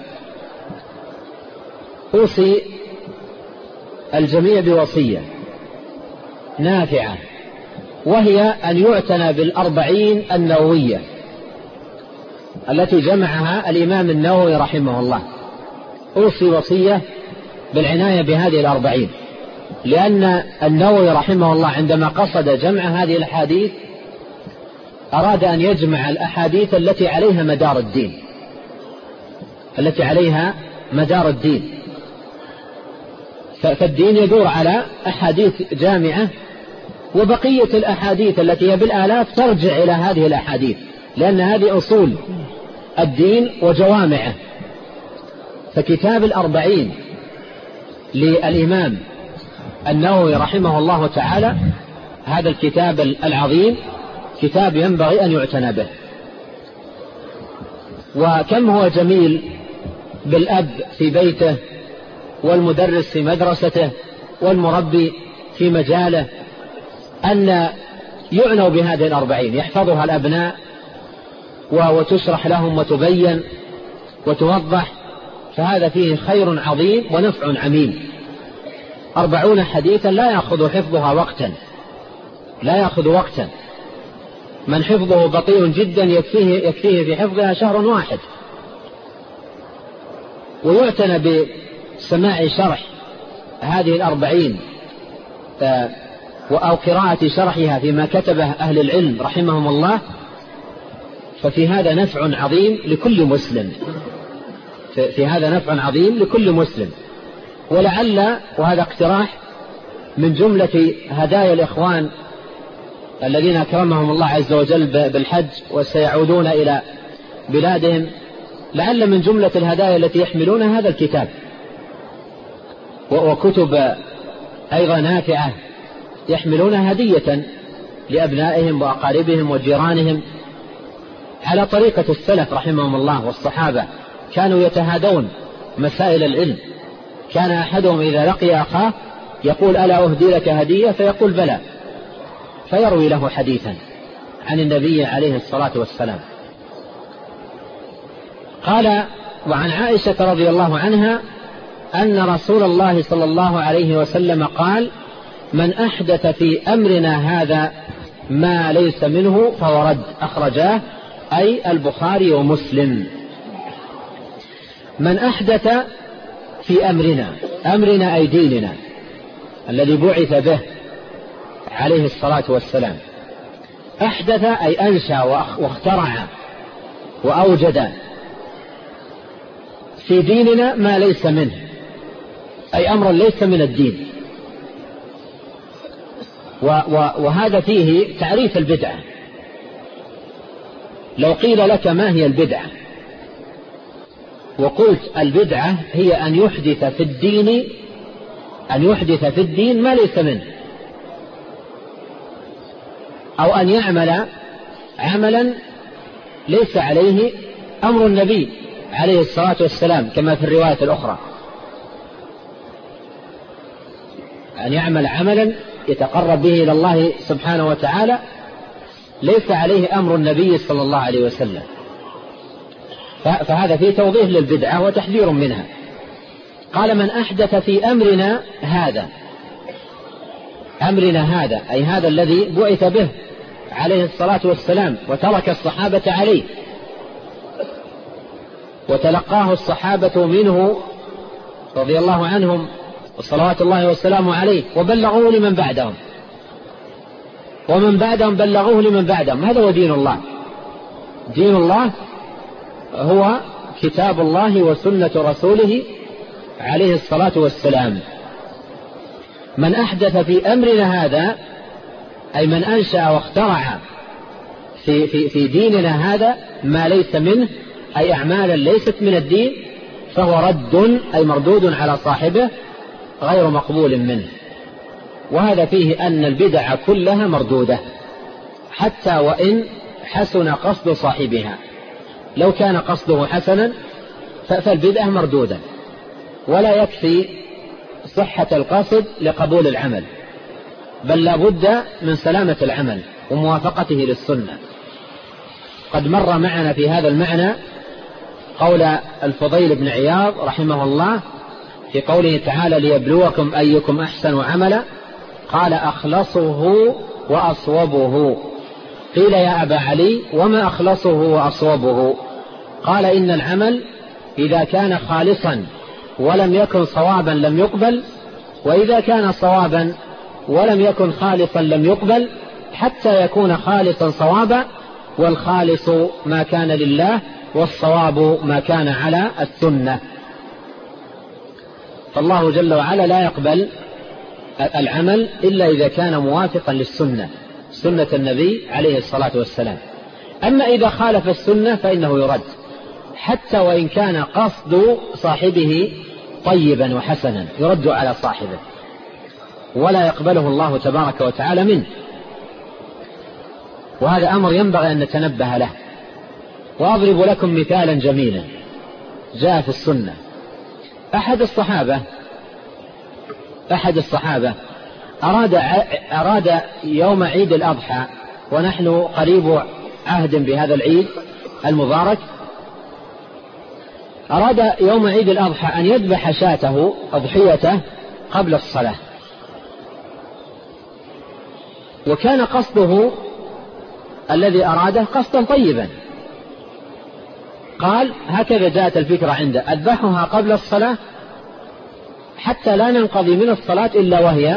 أوصي الجميع بوصية نافعة، وهي أن يعتنى بالأربعين النووية التي جمعها الإمام النووي رحمه الله. أوصي وصية بالعناية بهذه الأربعين، لأن النووي رحمه الله عندما قصد جمع هذه الأحاديث أراد أن يجمع الأحاديث التي عليها مدار الدين التي عليها مدار الدين فالدين يدور على أحاديث جامعة، وبقية الأحاديث التي هي بالآلاف ترجع إلى هذه الأحاديث، لأن هذه أصول الدين وجوامعه. فكتاب الأربعين للإمام النووي رحمه الله تعالى، هذا الكتاب العظيم كتاب ينبغي أن يعتنى به. وكم هو جميل بالأب في بيته، والمدرس في مدرسته، والمربي في مجاله، أن يعنوا بهذه الأربعين، يحفظها الأبناء وتشرح لهم وتبين وتوضح، فهذا فيه خير عظيم ونفع عميم. أربعون حديثا لا يأخذ حفظها وقتا، لا يأخذ وقتا، من حفظه بطيء جدا يكفيه, يكفيه في حفظها شهر واحد. ويعتنى بسماع شرح هذه الأربعين أو قراءة شرحها فيما كتبه أهل العلم رحمهم الله، ففي هذا نفع عظيم لكل مسلم، في هذا نفع عظيم لكل مسلم. ولعل وهذا اقتراح من جملة هدايا الإخوان الذين أكرمهم الله عز وجل بالحج وسيعودون إلى بلادهم، لعل من جملة الهدايا التي يحملون هذا الكتاب وكتب أيضا نافعة يحملونها هدية لأبنائهم وأقاربهم وجيرانهم، على طريقة السلف رحمهم الله والصحابة، كانوا يتهادون مسائل العلم. كان أحدهم إذا لقي أخاه يقول: ألا أهدي لك هدية؟ فيقول: بلى، فيروي له حديثا عن النبي عليه الصلاة والسلام. قال: وعن عائشة رضي الله عنها أن رسول الله صلى الله عليه وسلم قال: من أحدث في أمرنا هذا ما ليس منه فهو رد. أخرجاه أي البخاري ومسلم. من أحدث في أمرنا، أمرنا أي ديننا الذي بعث به عليه الصلاة والسلام. أحدث أي أنشأ واخترع وأوجد في ديننا ما ليس منه، أي أمر ليس من الدين. وهذا فيه تعريف البدعة. لو قيل لك ما هي البدعة وقلت البدعة هي أن يحدث في الدين أن يحدث في الدين ما ليس منه، أو أن يعمل عملا ليس عليه أمر النبي عليه الصلاة والسلام، كما في الرواية الأخرى، أن يعمل عملا يتقرب به إلى الله سبحانه وتعالى ليس عليه أمر النبي صلى الله عليه وسلم. فهذا فيه توضيح للبدعة وتحذير منها. قال: من أحدث في أمرنا هذا، أمرنا هذا أي هذا الذي بعث به عليه الصلاة والسلام وترك الصحابة عليه وتلقاه الصحابة منه رضي الله عنهم وصلوات الله وسلامه عليه، وبلغوه لمن بعدهم، ومن بعدهم بلغوه لمن بعدهم. هذا هو دين الله. دين الله هو كتاب الله وسنة رسوله عليه الصلاة والسلام. من أحدث في أمرنا هذا أي من أنشأ واخترع في, في, في ديننا هذا ما ليس منه، أي أعمالا ليست من الدين، فهو رد أي مردود على صاحبه غير مقبول منه. وهذا فيه أن البدع كلها مردودة حتى وإن حسن قصد صاحبها. لو كان قصده حسنا فالبدعة مردودة، ولا يكفي صحة القصد لقبول العمل، بل لا بد من سلامة العمل وموافقته للسنة. قد مر معنا في هذا المعنى قول الفضيل بن عياض رحمه الله في قوله تعالى: ليبلوكم أيكم أحسن عملا. قال: أخلصه وأصوبه. قيل: يا أبا علي وما أخلصه وأصوبه؟ قال: إن العمل إذا كان خالصا ولم يكن صوابا لم يقبل، وإذا كان صوابا ولم يكن خالصا لم يقبل، حتى يكون خالصا صوابا والخالص ما كان لله، والصواب ما كان على السنة. فالله جل وعلا لا يقبل العمل إلا إذا كان موافقا للسنة، سنة النبي عليه الصلاة والسلام. أما إذا خالف السنة فإنه يرد، حتى وإن كان قصد صاحبه طيبا وحسنا يرد على صاحبه ولا يقبله الله تبارك وتعالى منه. وهذا أمر ينبغي أن نتنبه له. وأضرب لكم مثالا جميلا جاء في السنة. أحد الصحابة أحد الصحابة أراد, أراد يوم عيد الأضحى، ونحن قريب عهد بهذا العيد المبارك، أراد يوم عيد الأضحى أن يذبح شاته أضحيته قبل الصلاة، وكان قصده الذي أراده قصدا طيبا. قال هكذا جاءت الفكرة عنده: أذبحها قبل الصلاة حتى لا ننقضي من الصلاة إلا وهي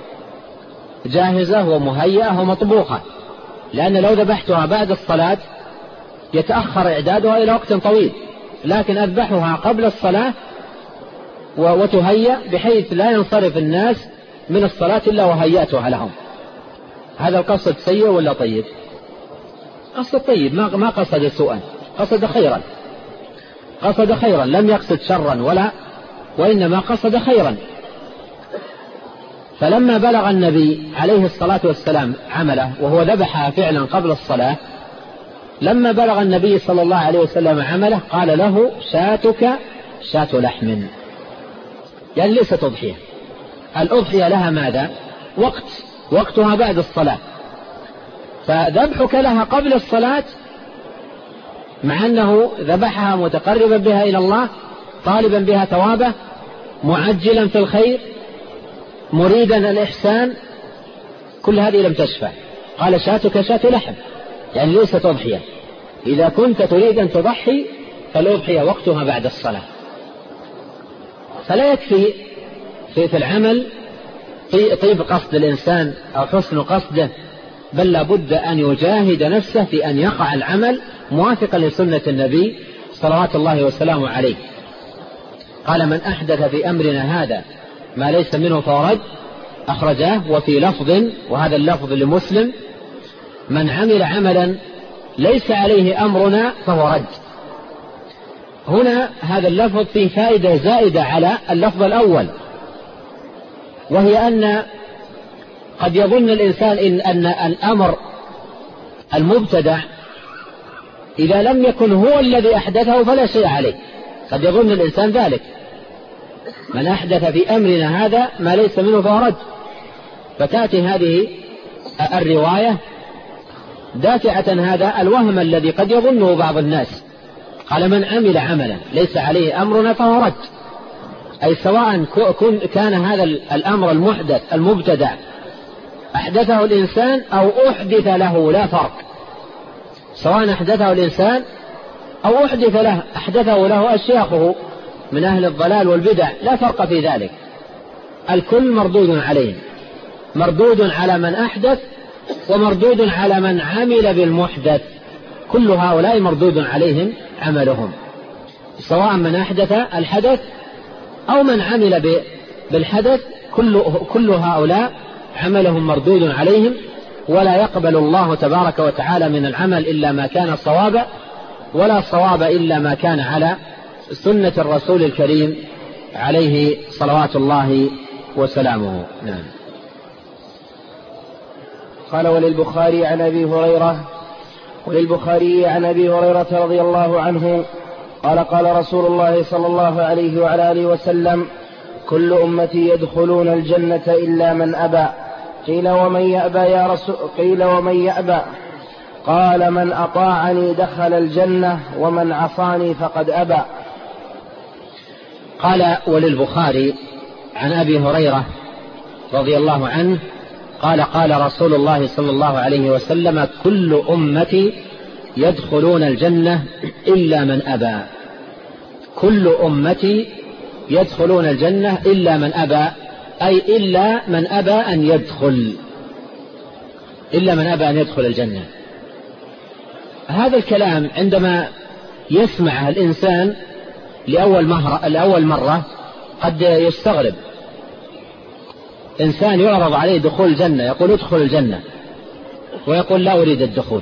جاهزة ومهيئة ومطبوخة، لأن لو ذبحتها بعد الصلاة يتأخر إعدادها إلى وقت طويل، لكن أذبحها قبل الصلاة وتهيأ بحيث لا ينصرف الناس من الصلاة إلا وهيأتها لهم. هذا القصد سيء ولا طيب؟ قصد طيب، ما قصد سوءا، قصد خيرا، قصد خيرا، لم يقصد شرا ولا، وإنما قصد خيرا. فلما بلغ النبي عليه الصلاة والسلام عمله وهو ذبحها فعلا قبل الصلاة، لما بلغ النبي صلى الله عليه وسلم عمله قال له: شاتك شاة لحم، يعني ليست أضحية. الأضحية لها ماذا؟ وقت، وقتها بعد الصلاة، فذبحك لها قبل الصلاة مع أنه ذبحها متقربا بها إلى الله، طالبا بها ثوابه، معجلا في الخير، مريدا الإحسان، كل هذه لم تشفع. قال: شاتك شاة لحم، يعني ليست أضحية. إذا كنت تريد أن تضحي فالأضحية وقتها بعد الصلاة. فلا يكفي في العمل طيب قصد الإنسان أو حسن قصده، بل لابد أن يجاهد نفسه في أن يقع العمل موافقا لسنة النبي صلوات الله وسلامه عليه. قال: من أحدث في أمرنا هذا ما ليس منه فهو رد، أخرجاه. وفي لفظ، وهذا اللفظ لمسلم: من عمل عملا ليس عليه أمرنا فهو رد. هنا هذا اللفظ فيه فائدة زائدة على اللفظ الأول، وهي أن قد يظن الإنسان إن أن الأمر المبتدع إذا لم يكن هو الذي أحدثه فلا شيء عليه. قد يظن الإنسان ذلك: من أحدث في أمرنا هذا ما ليس منه فهو رد. فتأتي هذه الرواية دافعة هذا الوهم الذي قد يظنه بعض الناس. قال: من عمل عملا ليس عليه أمرنا فهو رد، أي سواء كان هذا الأمر المحدث المبتدع أحدثه الإنسان أو أحدث له، لا فرق. سواء أحدثه الإنسان أو أحدث له أحدثه له أشياخه من أهل الضلال والبدع، لا فرق في ذلك، الكل مردود عليهم، مردود على من أحدث ومردود على من عمل بالمحدث. كل هؤلاء مردود عليهم عملهم، سواء من أحدث الحدث أو من عمل بالحدث، كل, كل هؤلاء عملهم مردود عليهم، ولا يقبل الله تبارك وتعالى من العمل إلا ما كان صوابا، ولا صواب إلا ما كان على سنة الرسول الكريم عليه صلوات الله وسلامه. نعم. قال: وللبخاري عن أبي هريرة وللبخاري عن أبي هريرة رضي الله عنه قال: قال رسول الله صلى الله عليه وعلى آله وسلم: كل أمتي يدخلون الجنة إلا من أبى. قيل: ومن يأبى يا رسول قيل ومن يأبى؟ قال: من أطاعني دخل الجنة ومن عصاني فقد أبى. قال: وللبخاري عن أبي هريرة رضي الله عنه قال: قال رسول الله صلى الله عليه وسلم: كل أمتي يدخلون الجنة إلا من أبى. كل أمتي يدخلون الجنة إلا من أبى، أي إلا من أبى أن يدخل، إلا من أبى أن يدخل الجنة. هذا الكلام عندما يسمعه الإنسان لأول, مهر... لأول مرة قد يستغرب. إنسان يعرض عليه دخول الجنة يقول ادخل الجنة ويقول لا أريد الدخول.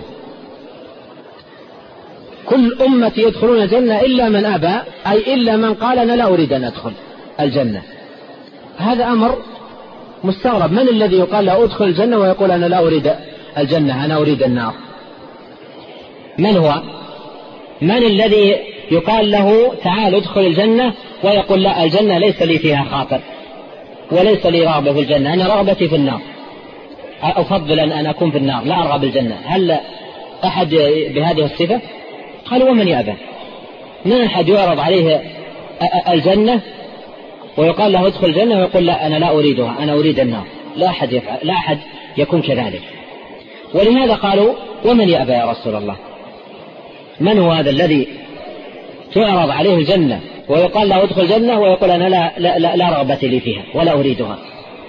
كل أمتي يدخلون الجنة إلا من أبى، أي إلا من قال أنا لا أريد أن أدخل الجنة. هذا أمر مستغرب. من الذي يقال له ادخل الجنة ويقول أنا لا أريد الجنة أنا أريد النار؟ من هو؟ من الذي يقال له تعال ادخل الجنة ويقول لا الجنة ليس لي فيها خاطر وليس لي رغبة في الجنة، أنا رغبتي في النار، أفضل أن أكون في النار لا أرغب الجنة؟ هل أحد بهذه الصفة؟ قالوا ومن يأبى؟ من أحد يعرض عليه الجنة ويقال له ادخل الجنة ويقول لا أنا لا أريدها أنا أريد النار؟ لا أحد يفعل، لا أحد يكون كذلك. ولهذا قالوا ومن يأبى يا رسول الله؟ من هو هذا الذي تعرض عليه الجنة ويقال له ادخل الجنة ويقول أنا لا, لا, لا, لا رغبة لي فيها ولا أريدها؟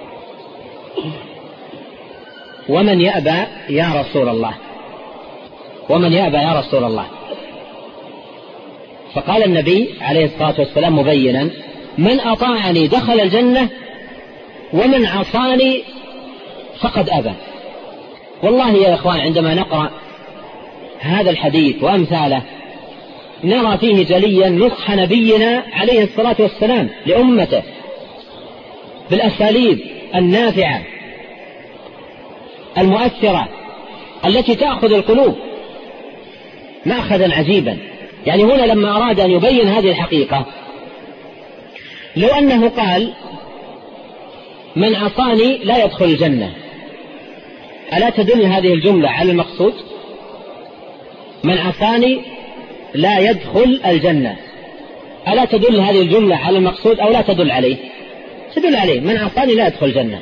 ومن يأبى يا رسول الله؟ ومن يأبى يا رسول الله؟ فقال النبي عليه الصلاة والسلام مبينا من أطاعني دخل الجنة ومن عصاني فقد أبى. والله يا إخوان عندما نقرأ هذا الحديث وأمثاله نرى فيه جليا نصح نبينا عليه الصلاة والسلام لأمته بالأساليب النافعة المؤثرة التي تأخذ القلوب مأخذا عجيبا. يعني هنا لما أراد أن يبين هذه الحقيقة لو أنه قال من عصاني لا يدخل الجنة، ألا تدل هذه الجملة على المقصود؟ من عصاني لا يدخل الجنة، ألا تدل هذه الجملة على المقصود أو لا تدل عليه؟ تدل عليه، من عصاني لا يدخل الجنة.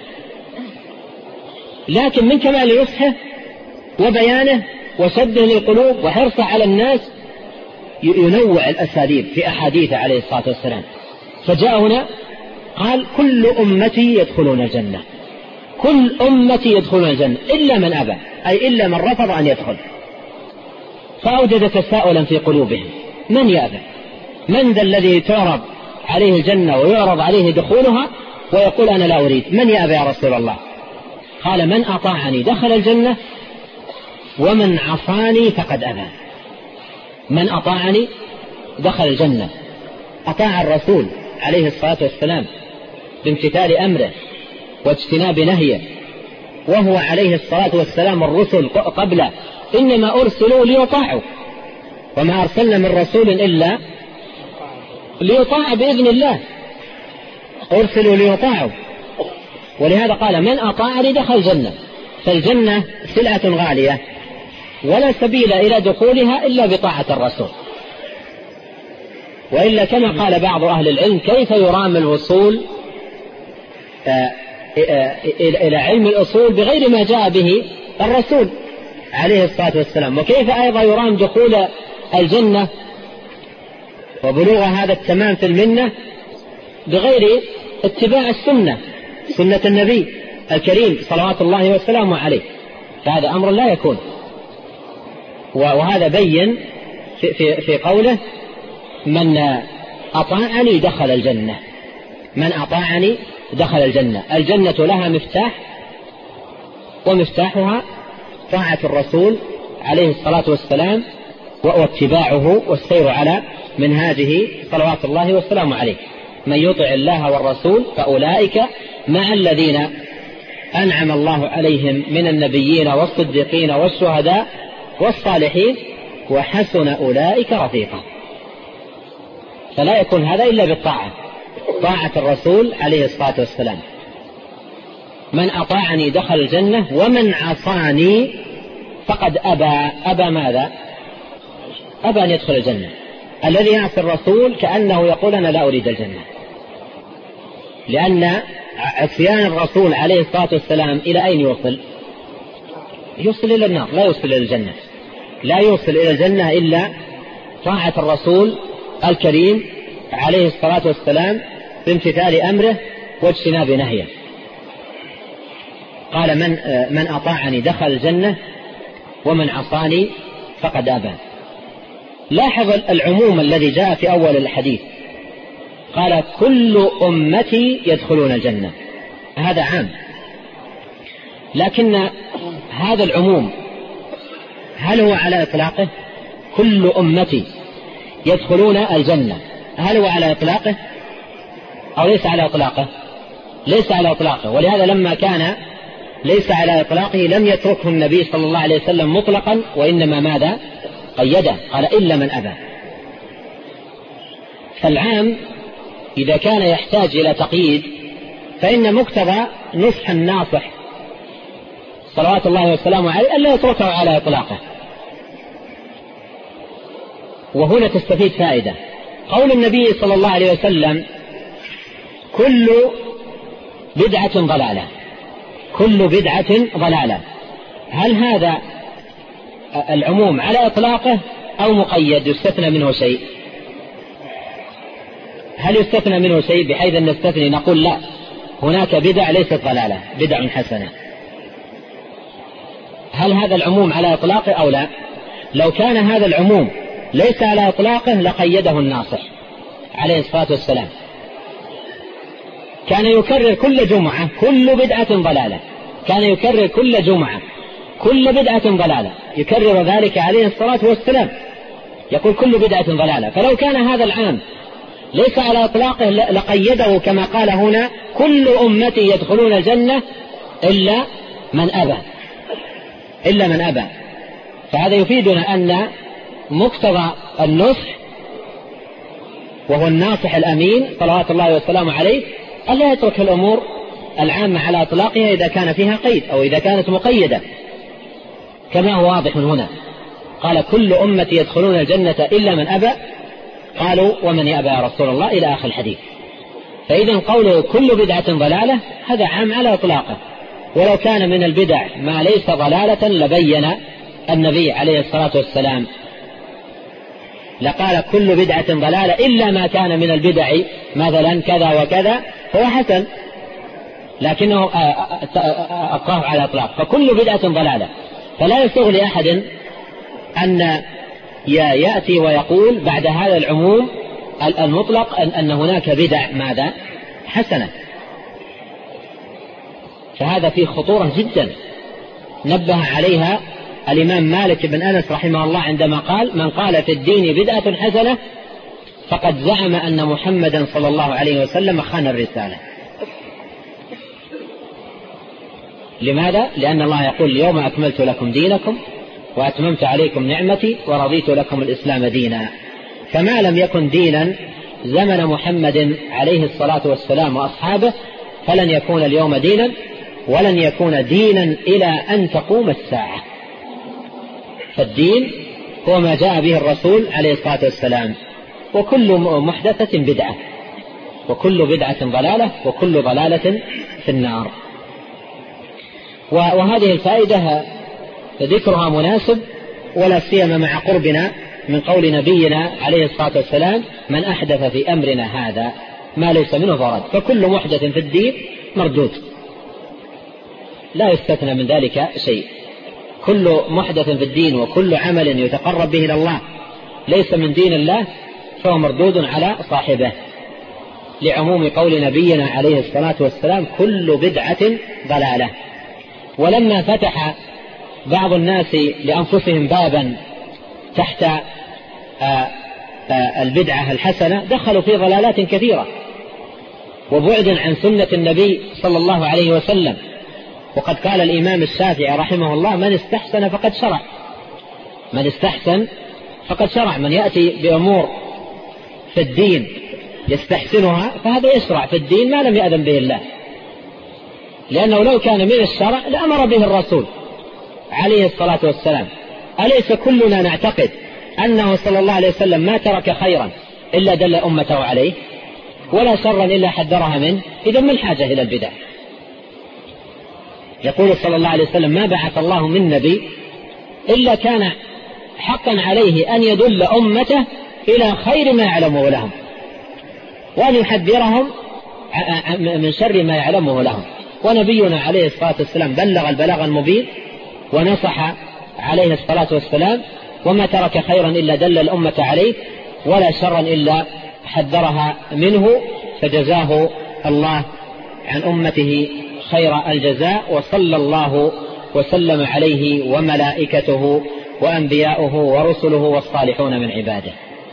لكن من كمال نصحه وبيانه وشده للقلوب وحرصه على الناس ينوع الأساليب في أحاديثه عليه الصلاة والسلام. فجاء هنا قال كل أمتي يدخلون الجنة، كل أمتي يدخلون الجنة إلا من أبى، أي إلا من رفض أن يدخل. فأوجد تساؤلا في قلوبهم من يأبى؟ من ذا الذي تعرض عليه الجنة ويعرض عليه دخولها ويقول أنا لا أريد؟ من يأبى يا رسول الله؟ قال من أطاعني دخل الجنة ومن عصاني فقد أبى. من أطاعني دخل الجنة، أطاع الرسول عليه الصلاة والسلام بامتثال أمره واجتناب نهيه، وهو عليه الصلاة والسلام الرسل قبله إنما أرسلوا ليطاعوا، وما أرسلنا من رسول إلا ليطاع بإذن الله، أرسلوا ليطاعوا. ولهذا قال من أطاعني دخل الجنة. فالجنة سلعة غالية ولا سبيل إلى دخولها إلا بطاعة الرسول، وإلا كما قال بعض أهل العلم كيف يرام الوصول إلى علم الأصول بغير ما جاء به الرسول عليه الصلاة والسلام؟ وكيف أيضا يرام دخول الجنة وبلوغ هذا التمام في المنة بغير اتباع السنة، سنة النبي الكريم صلوات الله وسلامه عليه؟ فهذا أمر لا يكون. وهذا بين في, في, في قوله من أطاعني دخل الجنة، من أطاعني دخل الجنة. الجنة لها مفتاح ومفتاحها طاعة الرسول عليه الصلاة والسلام واتباعه والسير على منهاجه صلوات الله وسلامه عليه. من يطع الله والرسول فأولئك مع الذين أنعم الله عليهم من النبيين والصديقين والشهداء والصالحين وحسن أولئك رفيقا. فلا يكون هذا إلا بالطاعة، طاعة الرسول عليه الصلاة والسلام. من أطاعني دخل الجنة ومن عصاني فقد أبى. أبى ماذا؟ أبى أن يدخل الجنة. الذي يعصي الرسول كأنه يقول أنا لا أريد الجنة، لأن عصيان الرسول عليه الصلاة والسلام إلى أين يوصل؟ يوصل إلى النار، لا يوصل إلى الجنة. لا يوصل إلى الجنة إلا طاعة الرسول الكريم عليه الصلاة والسلام بامتثال أمره واجتناب نهيه. قال من من أطاعني دخل الجنة ومن عصاني فقد أبى. لاحظ العموم الذي جاء في أول الحديث، قال كل أمتي يدخلون الجنة، هذا عام. لكن هذا العموم هل هو على إطلاقه؟ كل أمتي يدخلون الجنة، هل هو على إطلاقه أو ليس على إطلاقه؟ ليس على إطلاقه. ولهذا لما كان ليس على إطلاقه لم يتركه النبي صلى الله عليه وسلم مطلقا، وإنما ماذا؟ قيده، قال إلا من أبى. فالعام إذا كان يحتاج إلى تقييد فإن مقتضى نصح الناصح صلوات الله وسلامه عليه ألا يتركه على إطلاقه. وهنا تستفيد فائدة، قول النبي صلى الله عليه وسلم كل بدعة ضلالة، كل بدعة ضلالة، هل هذا العموم على إطلاقه أو مقيد يستثنى منه شيء؟ هل يستثنى منه شيء بحيث أن نستثني نقول لا هناك بدع ليست ضلالة، بدع حسنة؟ هل هذا العموم على إطلاقه أو لا؟ لو كان هذا العموم ليس على إطلاقه لقيده الناصح عليه الصلاة والسلام، كان يكرر كل جمعة كل بدعة ضلالة، كان يكرر كل جمعة كل بدعة ضلالة، يكرر ذلك عليه الصلاة والسلام، يقول كل بدعة ضلالة. فلو كان هذا العام ليس على إطلاقه لقيده كما قال هنا كل أمتي يدخلون الجنة إلا من أبى، إلا من أبى. فهذا يفيدنا أن مقتضى النصح وهو الناصح الأمين صلوات الله وسلامه عليه ألا يترك الأمور العامة على إطلاقها إذا كان فيها قيد أو إذا كانت مقيدة، كما هو واضح من هنا. قال كل أمتي يدخلون الجنة إلا من أبى، قالوا ومن يأبى يا رسول الله إلى آخر الحديث. فإذا قوله كل بدعة ضلالة هذا عام على إطلاقه، ولو كان من البدع ما ليس ضلالة لبين النبي عليه الصلاة والسلام، لقال كل بدعة ضلالة إلا ما كان من البدع مثلا كذا وكذا فهو حسن، لكنه أبقاه على إطلاق، فكل بدعة ضلالة. فلا يسوغ لأحد أن يأتي ويقول بعد هذا العموم المطلق أن هناك بدع ماذا حسنة، فهذا فيه خطورة جدا نبه عليها الإمام مالك بن أنس رحمه الله عندما قال من قال في الدين بدعة حسنة فقد زعم أن محمدا صلى الله عليه وسلم خان الرسالة. لماذا؟ لأن الله يقول اليوم أكملت لكم دينكم وأتممت عليكم نعمتي ورضيت لكم الإسلام دينا. فما لم يكن دينا زمن محمد عليه الصلاة والسلام وأصحابه فلن يكون اليوم دينا، ولن يكون دينا إلى أن تقوم الساعة. فالدين هو ما جاء به الرسول عليه الصلاة والسلام، وكل محدثة بدعة، وكل بدعة ضلالة، وكل ضلالة في النار. وهذه الفائدة ذكرها مناسب، ولا سيما مع قربنا من قول نبينا عليه الصلاة والسلام من أحدث في أمرنا هذا ما ليس منه فرد. فكل محدث في الدين مردود، لا يستثنى من ذلك شيء. كل محدث في الدين وكل عمل يتقرب به إلى الله ليس من دين الله فهو مردود على صاحبه، لعموم قول نبينا عليه الصلاة والسلام كل بدعة ضلالة. ولما فتح بعض الناس لأنفسهم بابا تحت البدعة الحسنة دخلوا في ضلالات كثيرة وبعد عن سنة النبي صلى الله عليه وسلم. وقد قال الإمام الشافعي رحمه الله من استحسن فقد شرع، من استحسن فقد شرع. من يأتي بأمور في الدين يستحسنها فهذا يشرع في الدين ما لم يأذن به الله، لأنه لو كان من الشرع لأمر به الرسول عليه الصلاة والسلام. أليس كلنا نعتقد أنه صلى الله عليه وسلم ما ترك خيرا إلا دل أمته عليه، ولا شرا إلا حذرها منه؟ إذا ما الحاجة إلى البدع؟ يقول صلى الله عليه وسلم ما بعث الله من نبي إلا كان حقا عليه أن يدل أمته إلى خير ما يعلمه لهم وأن يحذرهم من شر ما يعلمه لهم. ونبينا عليه الصلاة والسلام بلغ البلاغ المبين ونصح عليه الصلاة والسلام وما ترك خيرا إلا دل الأمة عليه، ولا شرا إلا حذرها منه، فجزاه الله عن أمته خير الجزاء، وصلى الله وسلم عليه وملائكته وأنبياؤه ورسله والصالحون من عباده.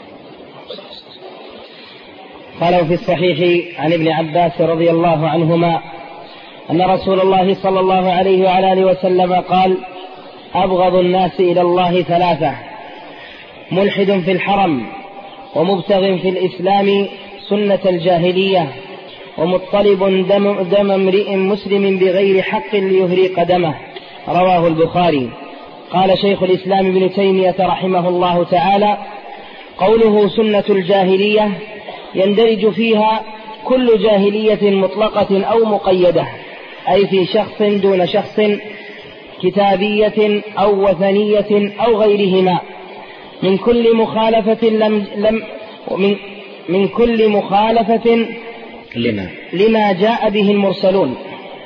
قالوا في الصحيح عن ابن عباس رضي الله عنهما أن رسول الله صلى الله عليه وعلى آله وسلم قال: أبغض الناس إلى الله ثلاثة: ملحد في الحرم، ومبتغ في الإسلام سنة الجاهلية، ومطلب دم, دم امرئ مسلم بغير حق ليهريق دمه. رواه البخاري. قال شيخ الإسلام ابن تيمية رحمه الله تعالى: قوله سنة الجاهلية يندرج فيها كل جاهلية مطلقة أو مقيدة، أي في شخص دون شخص، كتابية أو وثنية أو غيرهما، من كل مخالفة لم لم من, من كل مخالفة لما, لما جاء به المرسلون.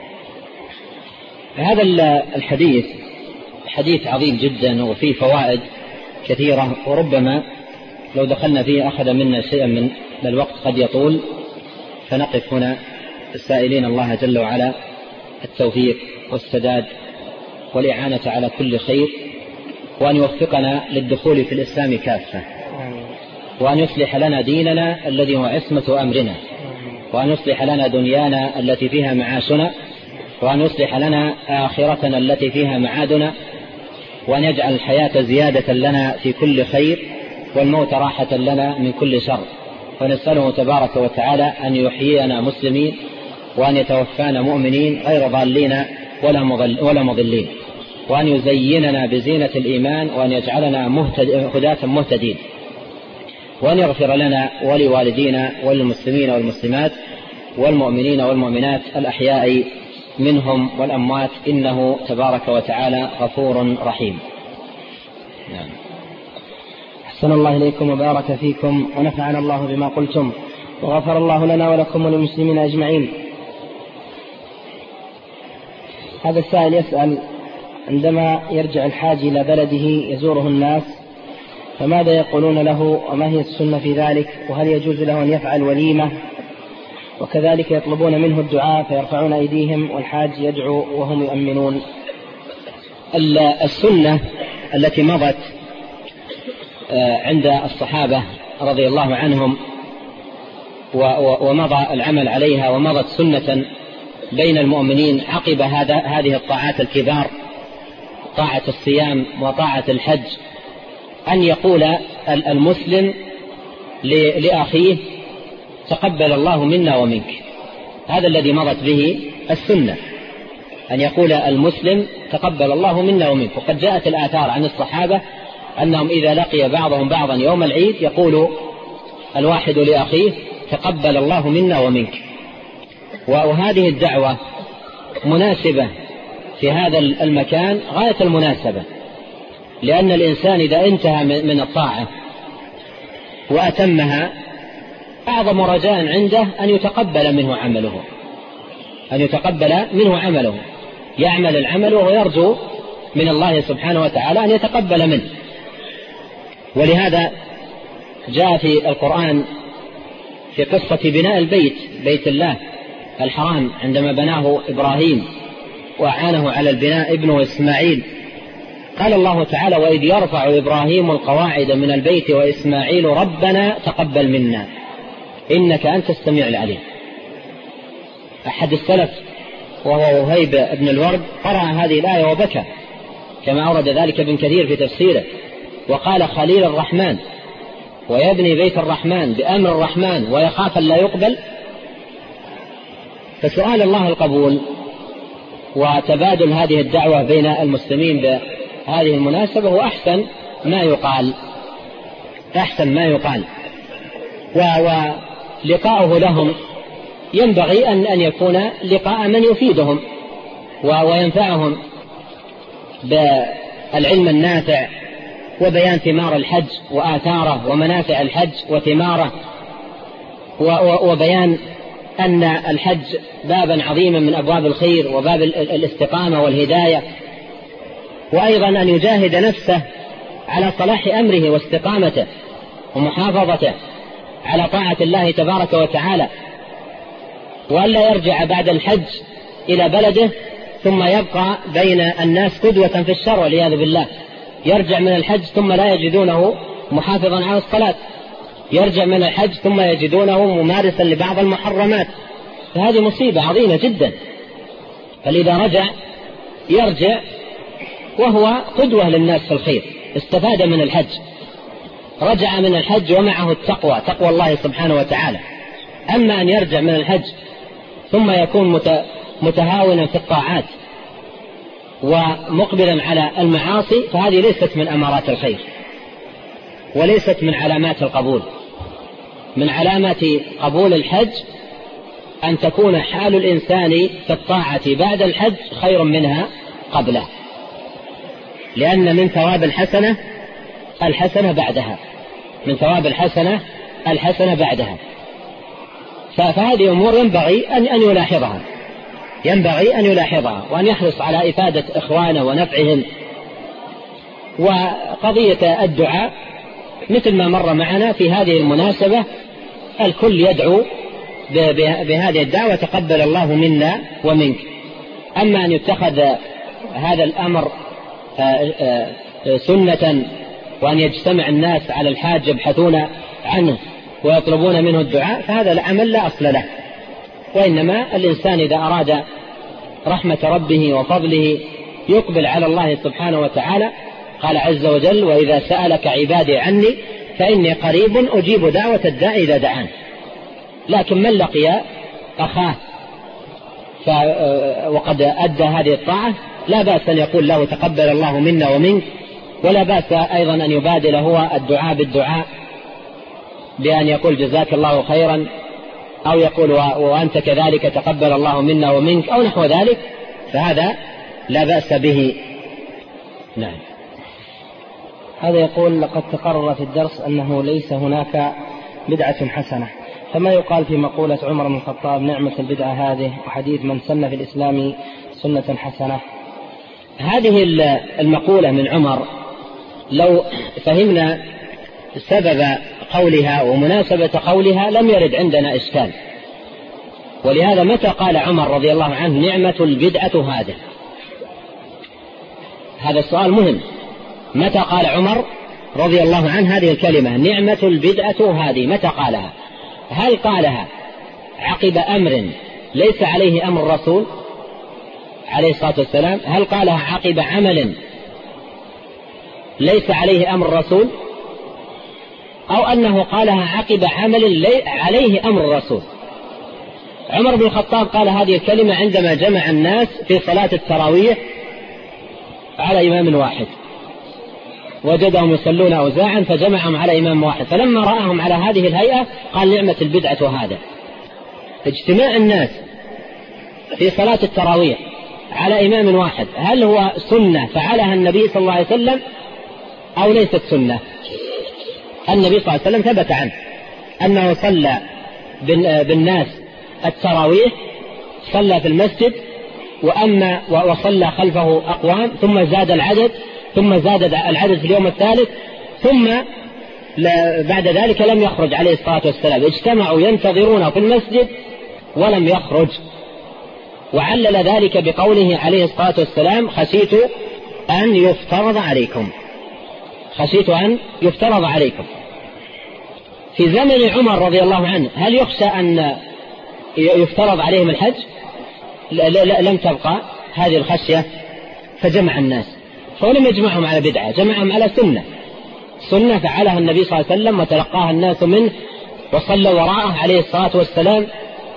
هذا الحديث حديث عظيم جدا وفيه فوائد كثيرة، وربما لو دخلنا فيه أخذ منا شيئا من الوقت قد يطول، فنقف هنا السائلين الله جل وعلا التوفيق والسداد والإعانة على كل خير، وأن يوفقنا للدخول في الإسلام كافة، وأن يصلح لنا ديننا الذي هو عصمة أمرنا، وأن يصلح لنا دنيانا التي فيها معاشنا، وأن يصلح لنا آخرتنا التي فيها معادنا، وأن يجعل الحياة زيادة لنا في كل خير، والموت راحة لنا من كل شر. ونسأله تبارك وتعالى أن يحيينا مسلمين، وأن يتوفانا مؤمنين غير ضالين ولا مضلين، وأن يزيننا بزينة الإيمان، وأن يجعلنا هداة مهتدين، وأن يغفر لنا ولوالدينا وللمسلمين والمسلمات والمؤمنين والمؤمنات الأحياء منهم والأموات، إنه تبارك وتعالى غفور رحيم. نعم. أحسن الله إليكم وبارك فيكم، ونفعنا الله بما قلتم، وغفر الله لنا ولكم وللمسلمين أجمعين. هذا السائل يسأل: عندما يرجع الحاج إلى بلده يزوره الناس، فماذا يقولون له، وما هي السنة في ذلك، وهل يجوز له أن يفعل وليمة؟ وكذلك يطلبون منه الدعاء فيرفعون أيديهم والحاج يدعو وهم يؤمنون. السنة التي مضت عند الصحابة رضي الله عنهم ومضى العمل عليها، ومضت سنة بين المؤمنين عقب هذا هذه الطاعات الكبار، طاعة الصيام وطاعة الحج، أن يقول المسلم لأخيه: تقبل الله منا ومنك. هذا الذي مضت به السنة، أن يقول المسلم: تقبل الله منا ومنك. وقد جاءت الآثار عن الصحابة أنهم إذا لقي بعضهم بعضا يوم العيد يقول الواحد لأخيه: تقبل الله منا ومنك. وهذه الدعوة مناسبة في هذا المكان غاية المناسبة، لأن الإنسان إذا انتهى من الطاعة وأتمها أعظم رجاء عنده أن يتقبل منه عمله، أن يتقبل منه عمله، يعمل العمل ويرجو من الله سبحانه وتعالى أن يتقبل منه. ولهذا جاء في القرآن في قصة بناء البيت، بيت الله الحرام، عندما بناه إبراهيم وأعانه على البناء ابنه إسماعيل، قال الله تعالى: وإذ يرفع إبراهيم القواعد من البيت وإسماعيل ربنا تقبل منا إنك أنت السميع العليم. أحد السلف وهو وهيب بن الورد قرأ هذه الآية وبكى، كما أورد ذلك ابن كثير في تفسيره، وقال: خليل الرحمن ويبني بيت الرحمن بأمر الرحمن ويخاف أن لا يقبل. فسؤال الله القبول وتبادل هذه الدعوة بين المسلمين بهذه المناسبة هو أحسن ما يقال، أحسن ما يقال. ولقاؤه لهم ينبغي أن أن يكون لقاء من يفيدهم وينفعهم بالعلم النافع وبيان ثمار الحج وآثاره ومنافع الحج وثماره، وبيان أن الحج بابا عظيما من أبواب الخير وباب الاستقامة والهداية، وأيضا أن يجاهد نفسه على صلاح أمره واستقامته ومحافظته على طاعة الله تبارك وتعالى، وألا يرجع بعد الحج إلى بلده ثم يبقى بين الناس قدوة في الشر والعياذ بالله. يرجع من الحج ثم لا يجدونه محافظا على الصلاة، يرجع من الحج ثم يجدونه ممارسا لبعض المحرمات، فهذه مصيبة عظيمة جدا. فإذا رجع يرجع وهو قدوة للناس في الخير، استفاد من الحج، رجع من الحج ومعه التقوى، تقوى الله سبحانه وتعالى. أما أن يرجع من الحج ثم يكون متهاونا في الطاعات ومقبلا على المعاصي، فهذه ليست من أمارات الخير وليست من علامات القبول. من علامات قبول الحج أن تكون حال الإنسان في الطاعة بعد الحج خير منها قبله، لأن من ثواب الحسنة الحسنة بعدها، من ثواب الحسنة الحسنة بعدها. فهذه أمور ينبغي أن يلاحظها، ينبغي أن يلاحظها وأن يحرص على إفادة إخوانه ونفعهم. وقضية الدعاء مثل ما مر معنا في هذه المناسبة، الكل يدعو بهذه الدعوة: تقبل الله منا ومنك. أما أن يتخذ هذا الأمر سنة وأن يجتمع الناس على الحاج يبحثون عنه ويطلبون منه الدعاء، فهذا العمل لا أصل له. وإنما الإنسان إذا أراد رحمة ربه وفضله يقبل على الله سبحانه وتعالى. قال عز وجل: وإذا سألك عبادي عني فإني قريب أجيب دعوة الداعي إذا دعان. لكن من لقي أخاه وقد أدى هذه الطاعة لا بأس أن يقول له: تقبل الله منا ومنك. ولا بأس أيضا أن يبادل هو الدعاء بالدعاء بأن يقول: جزاك الله خيرا، أو يقول: وأنت كذلك تقبل الله منا ومنك، أو نحو ذلك، فهذا لا بأس به. نعم. هذا يقول: لقد تقرر في الدرس أنه ليس هناك بدعة حسنة، فما يقال في مقولة عمر بن الخطاب: نعمة البدعة هذه، وحديث من سن في الإسلام سنة حسنة؟ هذه المقولة من عمر لو فهمنا سبب قولها ومناسبة قولها لم يرد عندنا إشكال. ولهذا متى قال عمر رضي الله عنه: نعمة البدعة هذه؟ هذا السؤال مهم. متى قال عمر رضي الله عنه هذه الكلمة: نعمة البدعة هذه؟ متى قالها؟ هل قالها عقب أمر ليس عليه أمر الرسول عليه الصلاة والسلام؟ هل قالها عقب عمل ليس عليه أمر الرسول؟ أو أنه قالها عقب عمل عليه أمر الرسول؟ عمر بن الخطاب قال هذه الكلمة عندما جمع الناس في صلاة التراويح على إمام واحد، وجدهم يصلون أوزاعا فجمعهم على إمام واحد، فلما رآهم على هذه الهيئة قال: نعمة البدعة هذا. اجتماع الناس في صلاة التراويح على إمام واحد هل هو سنة فعلها النبي صلى الله عليه وسلم أو ليست سنة؟ النبي صلى الله عليه وسلم ثبت عنه أنه صلى بالناس التراويح، صلى في المسجد وأما وصلى خلفه أقوام، ثم زاد العدد، ثم زاد العدد في اليوم الثالث، ثم بعد ذلك لم يخرج عليه الصلاة والسلام. اجتمعوا ينتظرونه في المسجد ولم يخرج، وعلل ذلك بقوله عليه الصلاة والسلام: خشيت أن يفترض عليكم، خشيت أن يفترض عليكم. في زمن عمر رضي الله عنه هل يخشى أن يفترض عليهم الحج؟ لا لا لم تبقى هذه الخشية، فجمع الناس، فلم يجمعهم على بدعة، جمعهم على سنة، سنة فعلها النبي صلى الله عليه وسلم وتلقاها الناس منه وصلوا وراءه عليه الصلاة والسلام.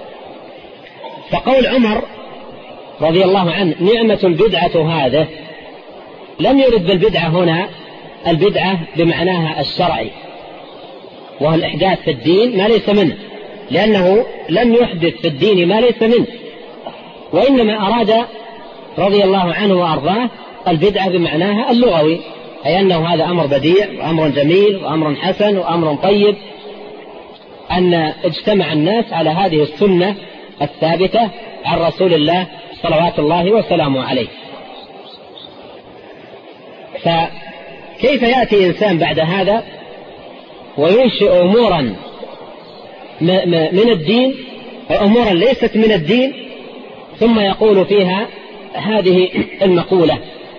فقول عمر رضي الله عنه: نعمة البدعة هذا، لم يرد بالبدعة هنا البدعة بمعناها الشرعي، وهو الإحداث في الدين ما ليس منه، لأنه لم يحدث في الدين ما ليس منه، وإنما أراد رضي الله عنه وأرضاه البدعة بمعناها اللغوي، أي أنه هذا أمر بديع وأمر جميل وأمر حسن وأمر طيب، أن اجتمع الناس على هذه السنة الثابتة عن رسول الله صلوات الله وسلامه عليه. كيف يأتي إنسان بعد هذا وينشئ أمورا من الدين، أمورا ليست من الدين، ثم يقول فيها هذه المقولة: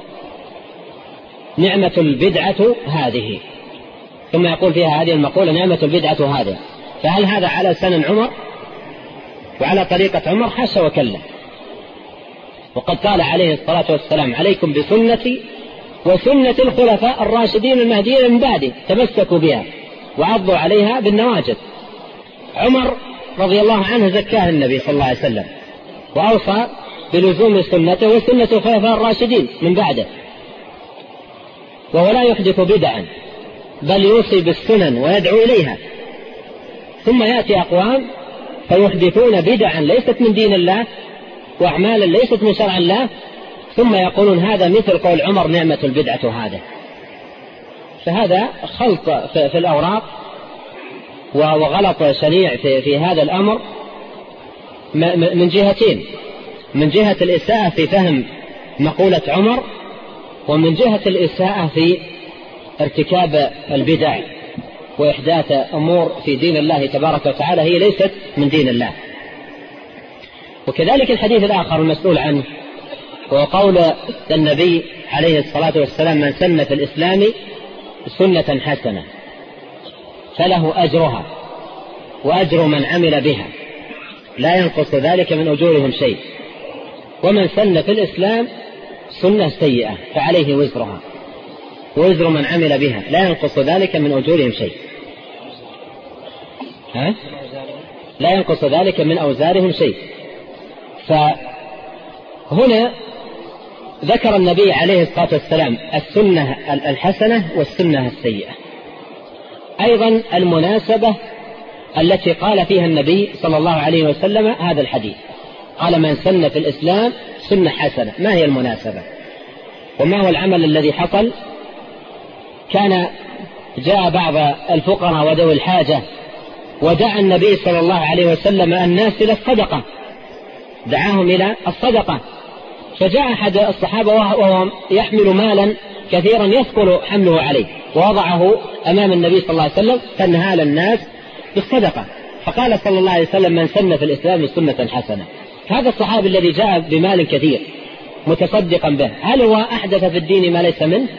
نعمة البدعة هذه، ثم يقول فيها هذه المقولة: نعمة البدعة هذه. فهل هذا على سنن عمر وعلى طريقة عمر؟ حاشا وكلا. وقد قال عليه الصلاة والسلام: عليكم بسنتي وسنة الخلفاء الراشدين المهديين من بعدي، تمسكوا بها وعضوا عليها بالنواجذ. عمر رضي الله عنه زكاه النبي صلى الله عليه وسلم، وأوصى بلزوم سنته وسنة الخلفاء الراشدين من بعده، وهو لا يحدث بدعا بل يوصي بالسنن ويدعو إليها. ثم يأتي أقوام فيحدثون بدعا ليست من دين الله وأعمالا ليست من شرع الله، ثم يقولون هذا مثل قول عمر: نعمة البدعة هذا. فهذا خلط في الأوراق وغلط شنيع في, في هذا الأمر من جهتين: من جهة الإساءة في فهم مقولة عمر، ومن جهة الإساءة في ارتكاب البدع وإحداث أمور في دين الله تبارك وتعالى هي ليست من دين الله. وكذلك الحديث الآخر المسؤول عنه هو قول النبي عليه الصلاة والسلام: من سن في الإسلام سنة حسنة فله أجرها وأجر من عمل بها لا ينقص ذلك من أجورهم شيء، ومن سن في الإسلام سنة سيئة فعليه وزرها ووزر من عمل بها لا ينقص ذلك من أجورهم شيء. ها؟ لا ينقص ذلك من أوزارهم شيء. فهنا ذكر النبي عليه الصلاة والسلام السنة الحسنة والسنة السيئة، أيضا المناسبة التي قال فيها النبي صلى الله عليه وسلم هذا الحديث، قال: من سن في الإسلام سنة حسنة. ما هي المناسبة وما هو العمل الذي حصل؟ كان جاء بعض الفقراء وذوي الحاجة ودعا النبي صلى الله عليه وسلم الناس إلى الصدقة، دعاهم إلى الصدقة. فجاء أحد الصحابة وهو يحمل مالا كثيرا يثقل حمله عليه، ووضعه أمام النبي صلى الله عليه وسلم فنهال الناس بالصدقة. فقال صلى الله عليه وسلم: من سن في الإسلام سنة حسنة. هذا الصحابي الذي جاء بمال كثير متصدقا به، هل هو أحدث في الدين ما ليس منه؟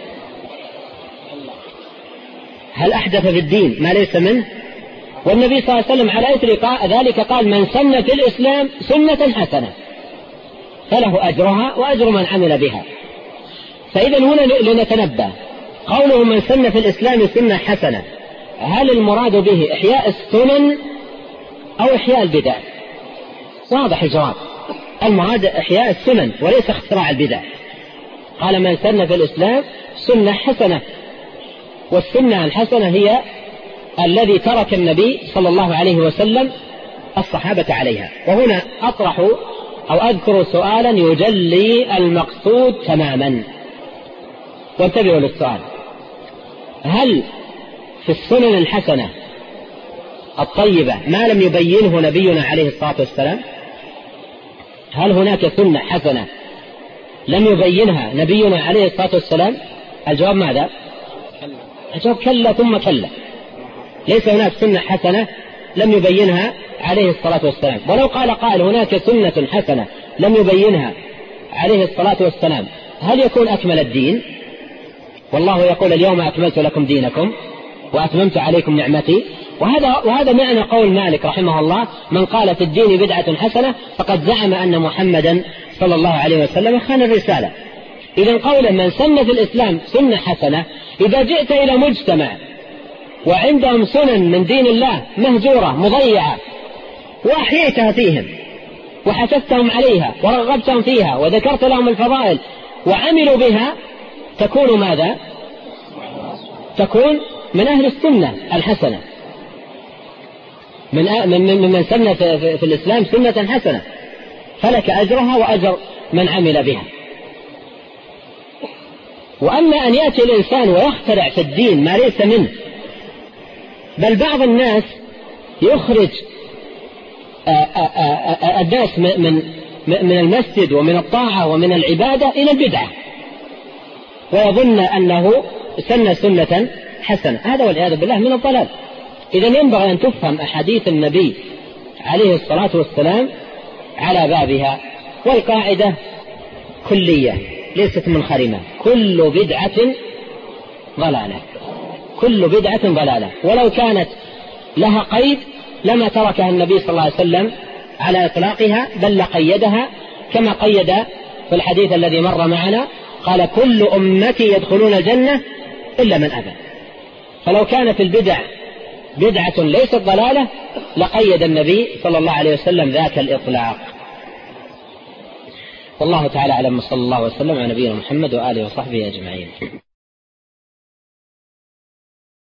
هل أحدث في الدين ما ليس منه؟ والنبي صلى الله عليه وسلم على إثر ذلك قال: من سن في الإسلام سنة حسنة فله أجرها وأجر من عمل بها. فإذا هنا لنتنبه، قوله من سن في الإسلام سنة حسنة، هل المراد به إحياء السنن أو إحياء البدع؟ واضح الجواب، المراد إحياء السنن وليس اختراع البدع. قال: من سن في الإسلام سنة حسنة، والسنة الحسنة هي الذي ترك النبي صلى الله عليه وسلم الصحابة عليها. وهنا أطرح أو أذكر سؤالا يجلي المقصود تماما، وانتبهوا للسؤال: هل في السنن الحسنة الطيبة ما لم يبينه نبينا عليه الصلاة والسلام؟ هل هناك سنة حسنة لم يبينها نبينا عليه الصلاة والسلام؟ الجواب ماذا؟ الجواب كلا ثم كلا. ليس هناك سنة حسنة لم يبينها عليه الصلاة والسلام. ولو قال قائل هناك سنة حسنة لم يبينها عليه الصلاة والسلام، هل يكون أكمل الدين؟ والله يقول: اليوم أكملت لكم دينكم وأتممت عليكم نعمتي. وهذا, وهذا معنى قول مالك رحمه الله: من قال في الدين بدعة حسنة فقد زعم أن محمدا صلى الله عليه وسلم خان الرسالة. إذن قول من سن في الإسلام سنة حسنة، إذا جئت إلى مجتمع وعندهم سنن من دين الله مهجورة مضيعة وأحييتها فيهم وحثثتهم عليها ورغبتهم فيها وذكرت لهم الفضائل وعملوا بها، تكون ماذا؟ تكون من أهل السنة الحسنة، من من من سن في, في, في الإسلام سنة حسنة، فلك أجرها وأجر من عمل بها. وأما أن يأتي الإنسان ويخترع في الدين ما ليس منه، بل بعض الناس يخرج الناس من من المسجد ومن الطاعة ومن العبادة إلى البدعة، ويظن أنه سن سنة حسنة، هذا والعياذ بالله من الضلال. إذن ينبغي أن تفهم أحاديث النبي عليه الصلاة والسلام على بابها. والقاعدة كلية ليست منخرمة: كل بدعة ضلالة، كل بدعة ضلالة، ولو كانت لها قيد لما تركها النبي صلى الله عليه وسلم على إطلاقها، بل لقيدها كما قيد في الحديث الذي مر معنا، قال: كل أمتي يدخلون الجنة إلا من أبى. فلو كانت البدع بدعة ليست ضلالة لقيد النبي صلى الله عليه وسلم ذاك الإطلاق. والله تعالى أعلم، صلى الله وسلم على نبينا محمد وآله وصحبه أجمعين.